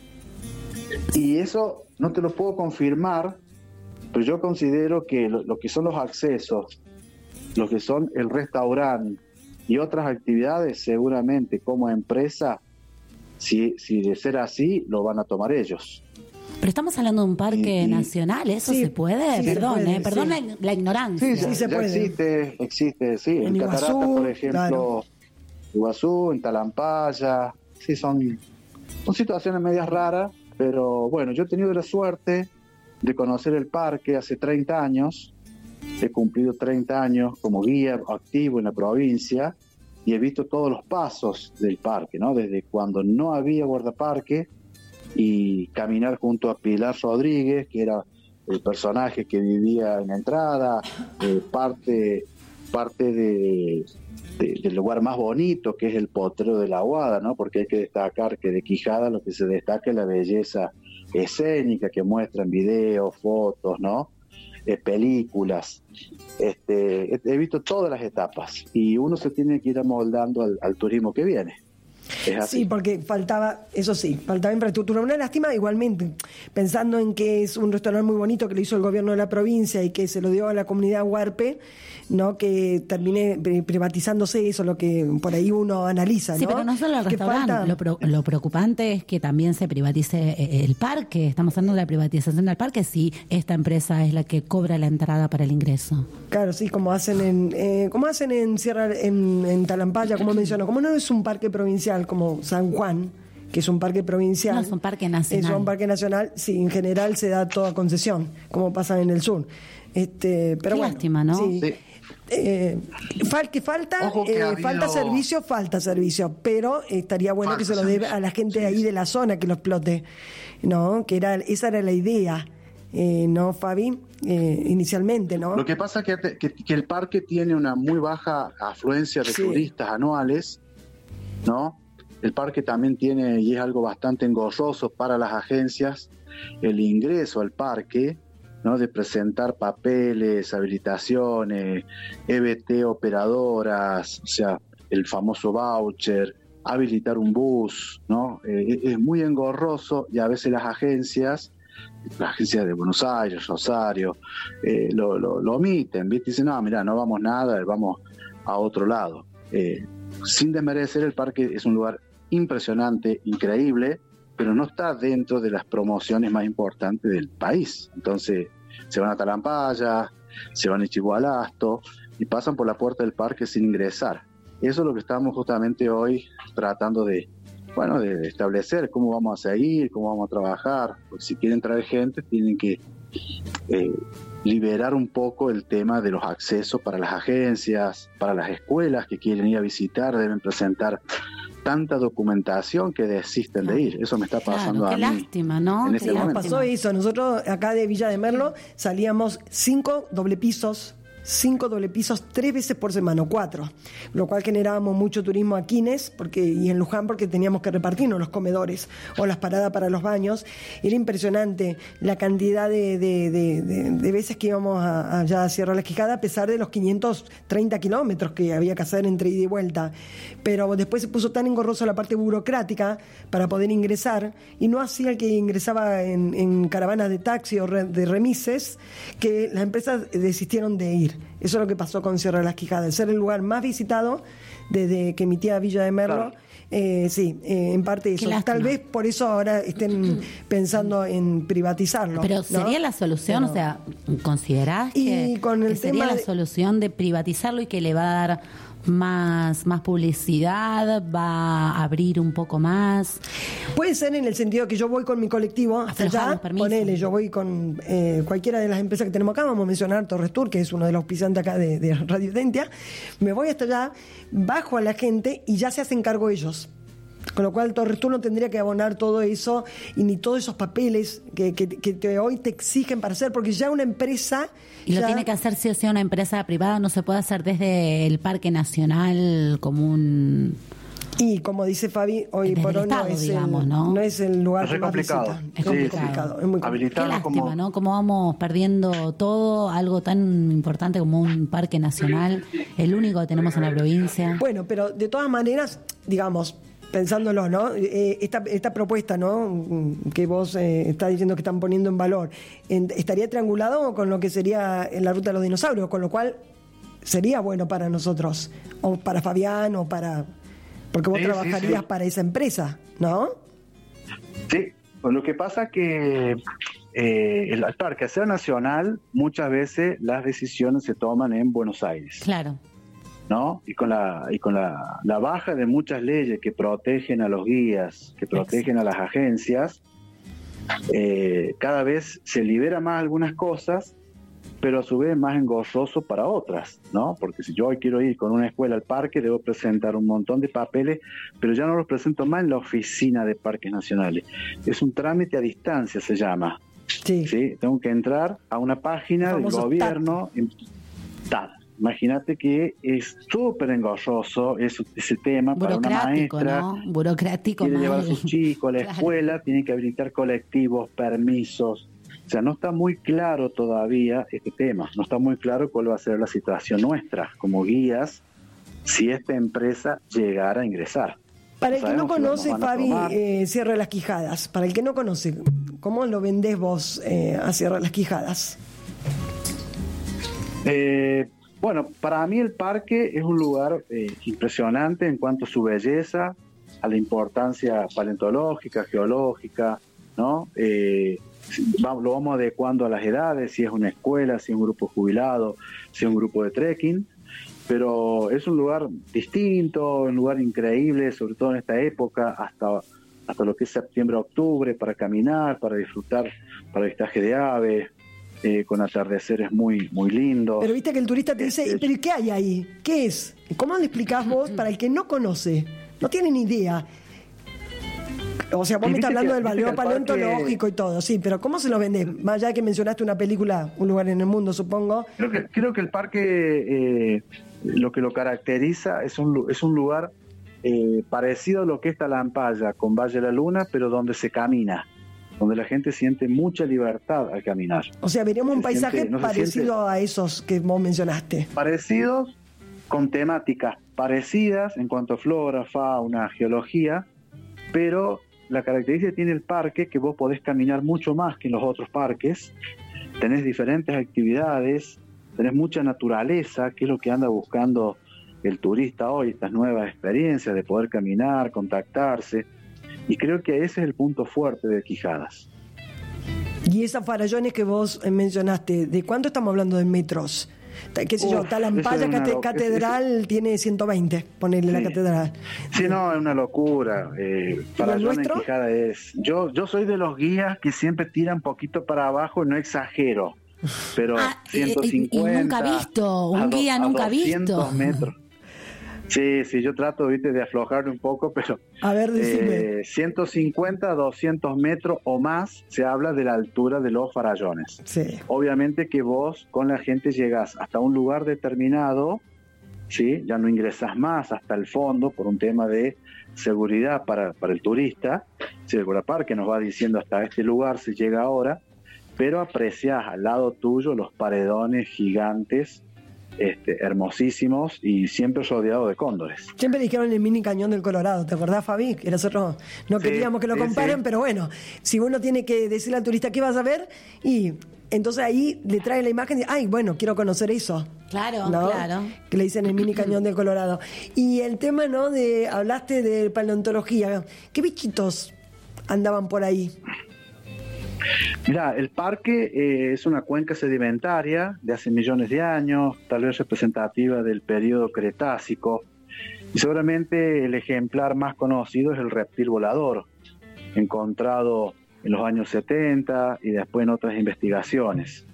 Y eso no te lo puedo confirmar, pero yo considero que lo que son los accesos, lo que son el restaurante y otras actividades, seguramente como empresa, si de ser así, lo van a tomar ellos. Pero estamos hablando de un parque nacional, ¿eso se puede? Sí, perdón la ignorancia. Sí, se puede. Existe, sí. En Iguazú, Cataratas, por ejemplo, Iguazú, en Talampaya, sí, son situaciones medias raras, pero yo he tenido la suerte de conocer el parque hace 30 años, he cumplido 30 años como guía activo en la provincia y he visto todos los pasos del parque, ¿no? Desde cuando no había guardaparque y caminar junto a Pilar Rodríguez, que era el personaje que vivía en la entrada, parte parte del lugar más bonito, que es el Potrero de la Aguada, ¿no? Porque hay que destacar que de Quijada lo que se destaca es la belleza escénica que muestran videos, fotos, ¿no? Películas. He visto todas las etapas y uno se tiene que ir amoldando al turismo que viene. Sí, porque faltaba infraestructura. Una lástima, igualmente, pensando en que es un restaurante muy bonito que lo hizo el gobierno de la provincia y que se lo dio a la comunidad huarpe, ¿no? Que termine privatizándose, eso es lo que por ahí uno analiza, ¿no? Sí, pero no solo el restaurante, lo preocupante es que también se privatice el parque. Estamos hablando de la privatización del parque si esta empresa es la que cobra la entrada para el ingreso. Claro, sí, como hacen en Sierra, en Talampaya, como mencionó, como no es un parque provincial como San Juan, que es un parque provincial. No, es un parque nacional. Es un parque nacional, sí, en general se da toda concesión, como pasa en el sur. Pero qué lástima, ¿no? Sí. Falta servicio, pero estaría bueno que se lo dé a la gente de ahí de la zona que lo explote, ¿no? Esa era la idea, ¿no, Fabi? Inicialmente, ¿no? Lo que pasa es que el parque tiene una muy baja afluencia de turistas anuales, ¿no? El parque también tiene, y es algo bastante engorroso para las agencias, el ingreso al parque, ¿no? De presentar papeles, habilitaciones, EBT operadoras, o sea, el famoso voucher, habilitar un bus, ¿no? Es muy engorroso y a veces las agencias de Buenos Aires, Rosario, lo omiten, ¿viste? Dicen, no, mira, no vamos nada, vamos a otro lado. Sin desmerecer, el parque es un lugar impresionante, increíble, pero no está dentro de las promociones más importantes del país. Entonces se van a Talampaya, se van a Ichigualasto y pasan por la puerta del parque sin ingresar. Eso es lo que estamos justamente hoy tratando de establecer, cómo vamos a seguir, cómo vamos a trabajar. Porque si quieren traer gente, tienen que liberar un poco el tema de los accesos para las agencias, para las escuelas que quieren ir a visitar, deben presentar tanta documentación que desisten de ir. Eso me está pasando a mí. Qué lástima, ¿no? En este momento. Pasó eso. Nosotros acá de Villa de Merlo salíamos 5 doble pisos 3 veces por semana, 4, lo cual generábamos mucho turismo a Quines y en Luján porque teníamos que repartirnos los comedores o las paradas para los baños. Era impresionante la cantidad de veces que íbamos allá a Sierra La Quijada, a pesar de los 530 kilómetros que había que hacer entre ida y vuelta. Pero después se puso tan engorroso la parte burocrática para poder ingresar, y no hacía el que ingresaba en caravanas de taxi o de remises, que las empresas desistieron de ir. Eso es lo que pasó con Sierra de las Quijadas, el ser el lugar más visitado desde que emitía Villa de Merlo. Claro. En parte eso. Tal vez por eso ahora estén pensando en privatizarlo. Pero sería la solución, o sea, ¿considerás que sería la solución de privatizarlo y que le va a dar más publicidad, va a abrir un poco más? Puede ser en el sentido que yo voy con mi colectivo hasta allá, ponele, yo voy con cualquiera de las empresas que tenemos acá, vamos a mencionar Torres Tour, que es uno de los auspiciantes acá de Radio Identia, me voy hasta allá, bajo a la gente y ya se hacen cargo ellos. Con lo cual Torres Tour no tendría que abonar todo eso y ni todos esos papeles que hoy te exigen para hacer, porque ya una empresa... Y lo tiene que hacer sí o sí una empresa privada, no se puede hacer desde el Parque Nacional como un... Y como dice Fabi, hoy por hoy no es el lugar que más visita. Es complicado. Es muy complicado. Qué lástima, ¿no? Como vamos perdiendo todo, algo tan importante como un parque nacional, el único que tenemos en la provincia. Bueno, pero de todas maneras, digamos, pensándolo, ¿no? Esta propuesta, ¿no? Que vos estás diciendo que están poniendo en valor, estaría triangulado con lo que sería la ruta de los dinosaurios, con lo cual sería bueno para nosotros, o para Fabián, o para... Porque vos trabajarías para esa empresa, ¿no? Sí, pues lo que pasa que el parque, al ser nacional, muchas veces las decisiones se toman en Buenos Aires. Claro. ¿No? Y con la baja de muchas leyes que protegen a los guías, que protegen a las agencias, cada vez se libera más algunas cosas, pero a su vez más engorroso para otras, ¿no? Porque si yo hoy quiero ir con una escuela al parque, debo presentar un montón de papeles, pero ya no los presento más en la oficina de parques nacionales. Es un trámite a distancia, se llama. Sí. Tengo que entrar a una página del gobierno, TAD. Imagínate que es súper engorroso ese tema para una maestra, ¿no? Burocrático, quiere mal. llevar a sus chicos a la escuela, tiene que habilitar colectivos, permisos. O sea, no está muy claro todavía este tema, no está muy claro cuál va a ser la situación nuestra como guías si esta empresa llegara a ingresar. Para el que no conoce, Fabi, Cierre Las Quijadas. Para el que no conoce, ¿cómo lo vendés vos a Cierre Las Quijadas? Bueno, para mí el parque es un lugar impresionante en cuanto a su belleza, a la importancia paleontológica, geológica, ¿no? Lo vamos adecuando a las edades, si es una escuela, si es un grupo jubilado, si es un grupo de trekking, pero es un lugar distinto, un lugar increíble, sobre todo en esta época, hasta lo que es septiembre, octubre, para caminar, para disfrutar, para avistaje de aves, con atardeceres muy, muy lindos. Pero viste que el turista te dice, ¿pero qué hay ahí? ¿Qué es? ¿Cómo le explicás vos para el que no conoce? No tiene ni idea. O sea, vos me estás hablando del valor paleontológico y todo, sí, pero ¿cómo se lo vendés? Más allá de que mencionaste una película, Un lugar en el mundo, supongo. Creo que el parque, lo que lo caracteriza es un lugar parecido a lo que es Talampaya, con Valle de la Luna, pero donde se camina, donde la gente siente mucha libertad al caminar. O sea, veríamos un paisaje parecido a esos que vos mencionaste. Parecidos, con temáticas parecidas en cuanto a flora, fauna, geología, pero la característica que tiene el parque que vos podés caminar mucho más que en los otros parques, tenés diferentes actividades, tenés mucha naturaleza, que es lo que anda buscando el turista hoy, estas nuevas experiencias de poder caminar, contactarse, y creo que ese es el punto fuerte de Quijadas. Y esas farallones que vos mencionaste, ¿de cuánto estamos hablando de metros? ¿Qué sé yo? Talampaya Catedral tiene 120, ponerle la catedral. Sí, no, es una locura. Farallones en Quijadas es... Yo soy de los guías que siempre tiran poquito para abajo, no exagero, pero 150... Y nunca visto, un guía nunca visto. Metros. Sí, yo trato, viste, de aflojarle un poco, pero a ver, decime. 150, 200 metros o más se habla de la altura de los farallones. Sí. Obviamente que vos con la gente llegás hasta un lugar determinado, ¿sí? Ya no ingresás más hasta el fondo por un tema de seguridad para el turista. Si el guardaparque nos va diciendo hasta este lugar se llega ahora, pero apreciás al lado tuyo los paredones gigantes, hermosísimos y siempre rodeado de cóndores. Siempre dijeron el mini cañón del Colorado, ¿te acordás, Fabi? Que nosotros no queríamos que lo comparen, pero bueno, si uno tiene que decirle al turista qué vas a ver, y entonces ahí le trae la imagen de, ay, bueno, quiero conocer eso. Claro, ¿no? claro. Que le dicen el mini cañón del Colorado. Y el tema, ¿no? Hablaste de paleontología. ¿Qué bichitos andaban por ahí? Mira, el parque es una cuenca sedimentaria de hace millones de años, tal vez representativa del periodo Cretácico, y seguramente el ejemplar más conocido es el reptil volador, encontrado en los años 70 y después en otras investigaciones.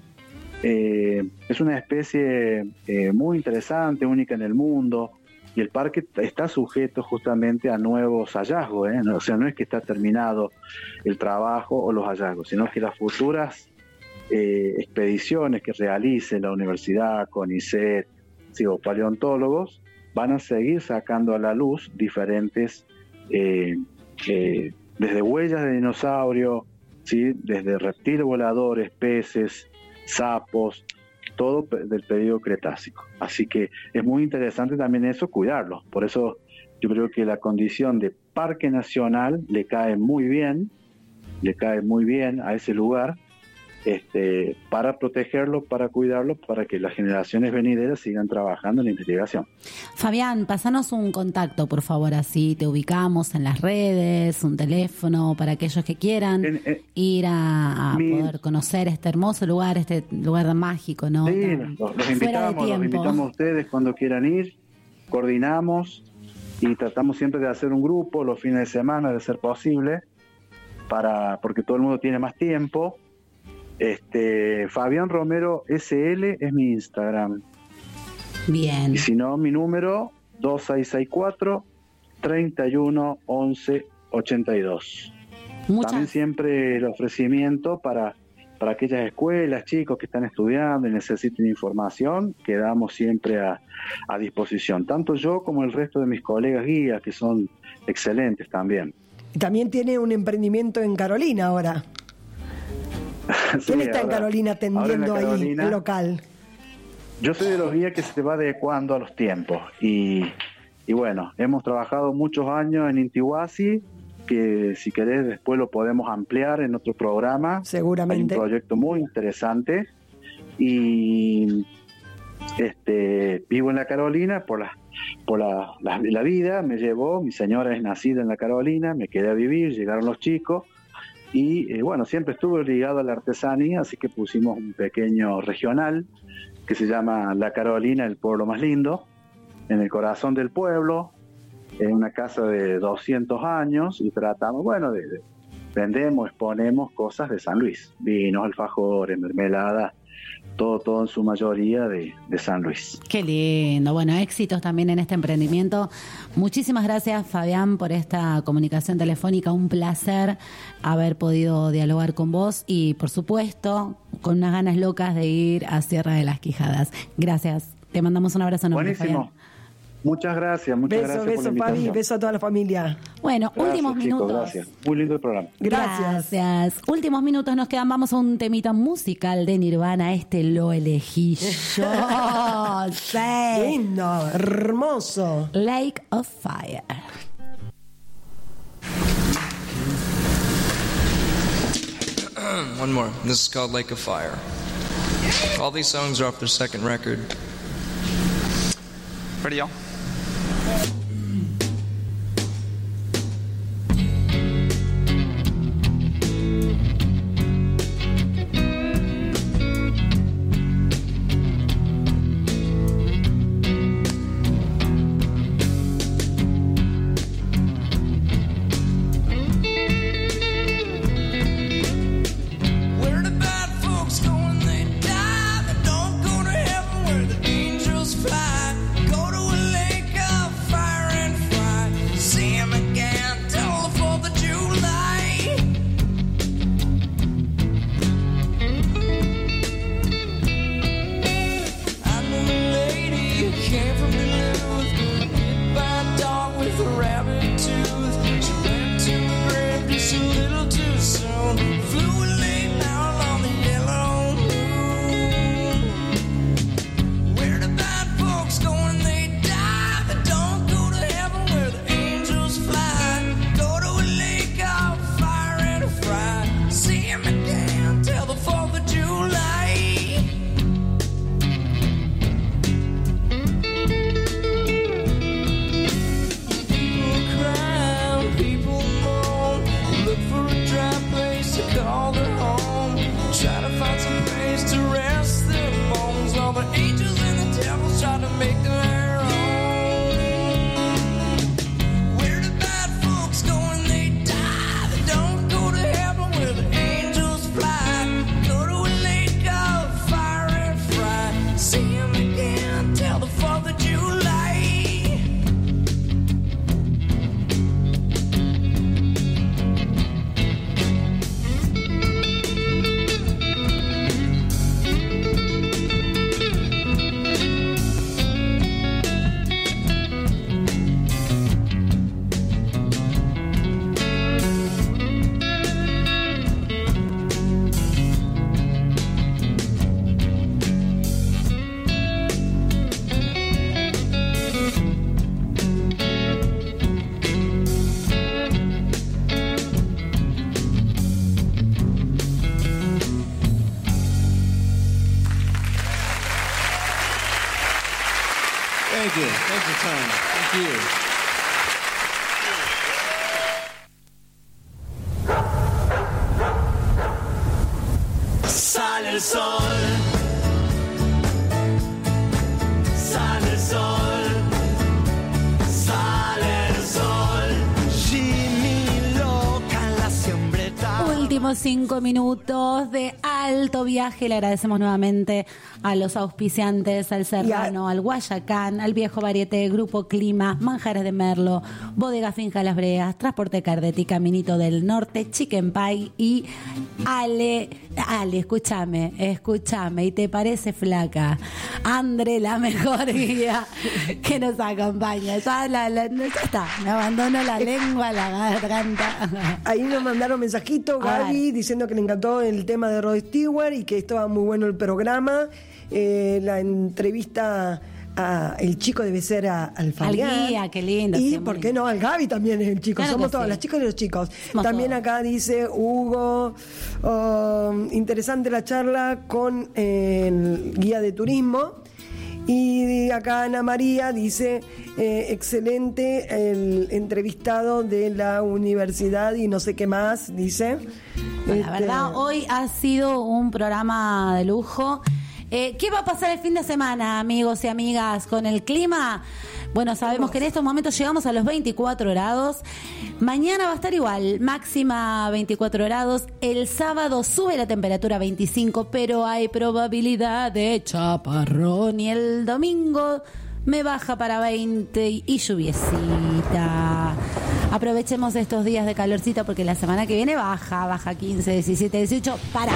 Es una especie muy interesante, única en el mundo, y el parque está sujeto justamente a nuevos hallazgos, ¿eh? O sea, no es que está terminado el trabajo o los hallazgos, sino que las futuras expediciones que realice la universidad, CONICET, o paleontólogos, van a seguir sacando a la luz diferentes, desde huellas de dinosaurio, ¿sí? Desde reptiles voladores, peces, sapos, todo del periodo Cretácico. Así que es muy interesante también eso, cuidarlo. Por eso yo creo que la condición de parque nacional le cae muy bien a ese lugar, para protegerlo, para cuidarlo, para que las generaciones venideras sigan trabajando en la investigación. Fabián, pasanos un contacto, por favor, así te ubicamos en las redes, un teléfono para aquellos que quieran ir a poder conocer este hermoso lugar, este lugar mágico, ¿no? Sí, los invitamos a ustedes cuando quieran ir, coordinamos y tratamos siempre de hacer un grupo los fines de semana, de ser posible, porque todo el mundo tiene más tiempo. Fabián Romero SL es mi Instagram. Bien. Y si no, mi número 2664 31 11 82. También siempre el ofrecimiento para para aquellas escuelas, chicos que están estudiando y necesiten información, quedamos siempre a disposición, tanto yo como el resto de mis colegas guías, que son excelentes también. Y también tiene un emprendimiento en Carolina ahora. ¿Quién Sí, está en ahora- Carolina ahora en atendiendo la ahí Carolina- el local? Yo soy de los guías que se va adecuando a los tiempos y bueno, hemos trabajado muchos años en Intihuasi, que si querés después lo podemos ampliar en otro programa. Seguramente. Hay un proyecto muy interesante y vivo en la Carolina por la vida, me llevó, mi señora es nacida en la Carolina, me quedé a vivir, llegaron los chicos y bueno, siempre estuve ligado a la artesanía, así que pusimos un pequeño regional que se llama La Carolina, el pueblo más lindo, en el corazón del pueblo, en una casa de 200 años, y tratamos, bueno, vendemos, exponemos cosas de San Luis, vinos, alfajores, mermelada, todo en su mayoría de San Luis. Qué lindo. Bueno, éxitos también en este emprendimiento. Muchísimas gracias, Fabián, por esta comunicación telefónica. Un placer haber podido dialogar con vos y, por supuesto, con unas ganas locas de ir a Sierra de las Quijadas. Gracias. Te mandamos un abrazo enorme, Buenísimo. Fabián. Muchas gracias por la Beso, invitación. Fabi, beso a toda la familia. Bueno, Gracias, últimos chicos, minutos. gracias. Muy lindo el programa. Gracias. Últimos minutos nos quedan. Vamos a un temita musical de Nirvana. Este lo elegí yo. Sí. Lindo, hermoso. Lake of Fire. One more. This is called Lake of Fire. All these songs are off their second record. Ready, y'all? Where the bad folks go when they die, they don't go to heaven where the angels fly. Go to a land últimos 5 minutos de alto viaje. Le agradecemos nuevamente a los auspiciantes, al Serrano, al Guayacán, al Viejo Varieté, Grupo Clima, Manjares de Merlo, Bodega Finca Las Breas, Transporte Cardetti, Caminito del Norte, Chicken Pie y Ale, escúchame, y te parece flaca, André, la mejor guía que nos acompaña. Ya está, me abandonó la lengua, la garganta. Ahí nos mandaron mensajito, Gaby, diciendo que le encantó el tema de Rod Stewart y que estaba muy bueno el programa. La entrevista a el chico debe ser al Fabián. Al guía, qué lindo. Y siempre. por qué no, al Gaby también es el chico. Claro, somos todas, sí. las chicas y los chicos. Somos También todos. acá dice Hugo, interesante la charla con el guía de turismo. Y acá Ana María dice, excelente el entrevistado de la universidad y no sé qué más, dice. La verdad, hoy ha sido un programa de lujo. ¿Qué va a pasar el fin de semana, amigos y amigas, con el clima? Bueno, sabemos que en estos momentos llegamos a los 24 grados. Mañana va a estar igual, máxima 24 grados. El sábado sube la temperatura a 25, pero hay probabilidad de chaparrón. Y el domingo me baja para 20 y lluviecita. Aprovechemos estos días de calorcito porque la semana que viene baja 15, 17, 18.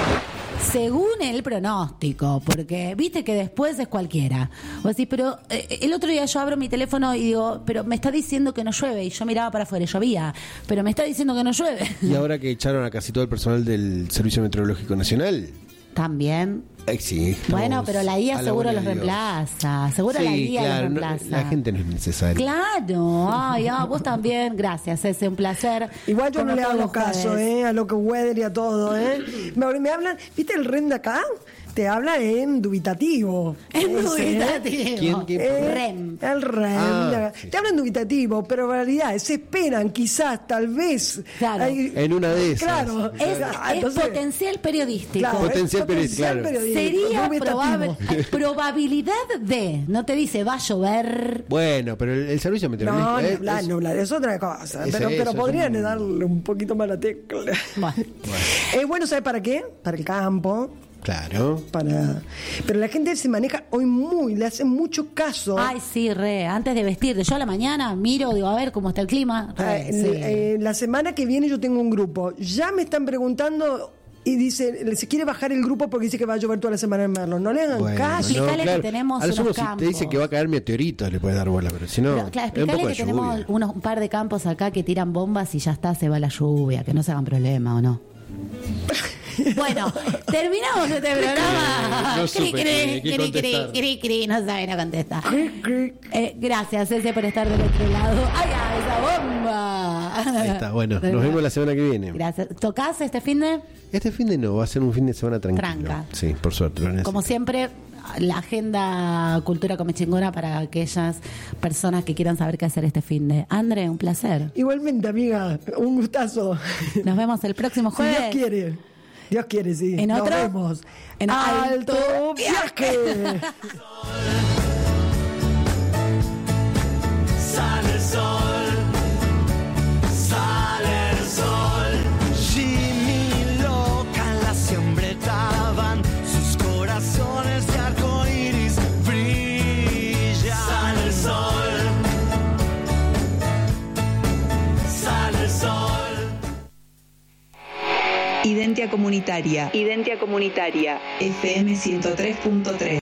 Según el pronóstico, porque viste que después es cualquiera. O decís, pero el otro día yo abro mi teléfono y digo, pero me está diciendo que no llueve. Y yo miraba para afuera y llovía, pero me está diciendo que no llueve. Y ahora que echaron a casi todo el personal del Servicio Meteorológico Nacional. También. Sí, bueno, pero la guía seguro los reemplaza. Seguro la guía los reemplaza. La gente no es necesaria. Claro. Ay, vos también. Gracias, ese un placer. Igual yo como no le todos hago los caso, jueves. a lo que Weather y a todo, Me hablan, ¿viste el REM de acá? Te habla en dubitativo. En dubitativo. ¿Quién? REM. El REM. Te hablan dubitativo, pero en realidad se esperan, quizás, tal vez. Claro. En una de esas. Claro. Es potencial periodístico. Claro, potencial periodístico. Sería dubitativo. probabilidad de. No te dice va a llover. Bueno, pero el Servicio Meteorológico No, es otra cosa. Es Pero eso, podrían darle un poquito más la tecla. Bueno, ¿sabes para qué? Para el campo. Claro. Pero la gente se maneja hoy le hace mucho caso. Ay, sí, antes de vestirte. Yo a la mañana miro, digo, a ver cómo está el clima. La semana que viene yo tengo un grupo. Ya me están preguntando y dice, se quiere bajar el grupo porque dice que va a llover toda la semana en Merlo. No le hagan caso. Explicale que tenemos a lo sumo, unos campos. si te dice que va a caer meteorito, le puedes dar bola, pero si no, claro, es un poco explicale de que tenemos lluvia. un par de campos acá que tiran bombas y ya está, se va la lluvia, que no se hagan problema, ¿o no? Bueno, terminamos este programa. No supe qué contestar. No sabe, no contesta. Gracias, Ese, por estar del otro lado. ¡Ay, esa bomba! Ahí está, bueno, nos vemos la semana que viene. Gracias. ¿Tocás este fin de? Este fin de no, va a ser un fin de semana tranquilo. Tranca. Sí, por suerte. Lo necesito. Como siempre, la agenda Cultura Comechingona para aquellas personas que quieran saber qué hacer este fin de. André, un placer. Igualmente, amiga, un gustazo. Nos vemos el próximo Si jueves. Dios quiere. Dios quiere, sí. ¿En otro? Nos vemos. En Alto Viaje. Sale el sol, sale el sol. Jimmy loca, la siembretaban, sus corazones de arco iris brillan. Sale el sol, sale el sol. Identia Comunitaria. Identia Comunitaria. FM 103.3.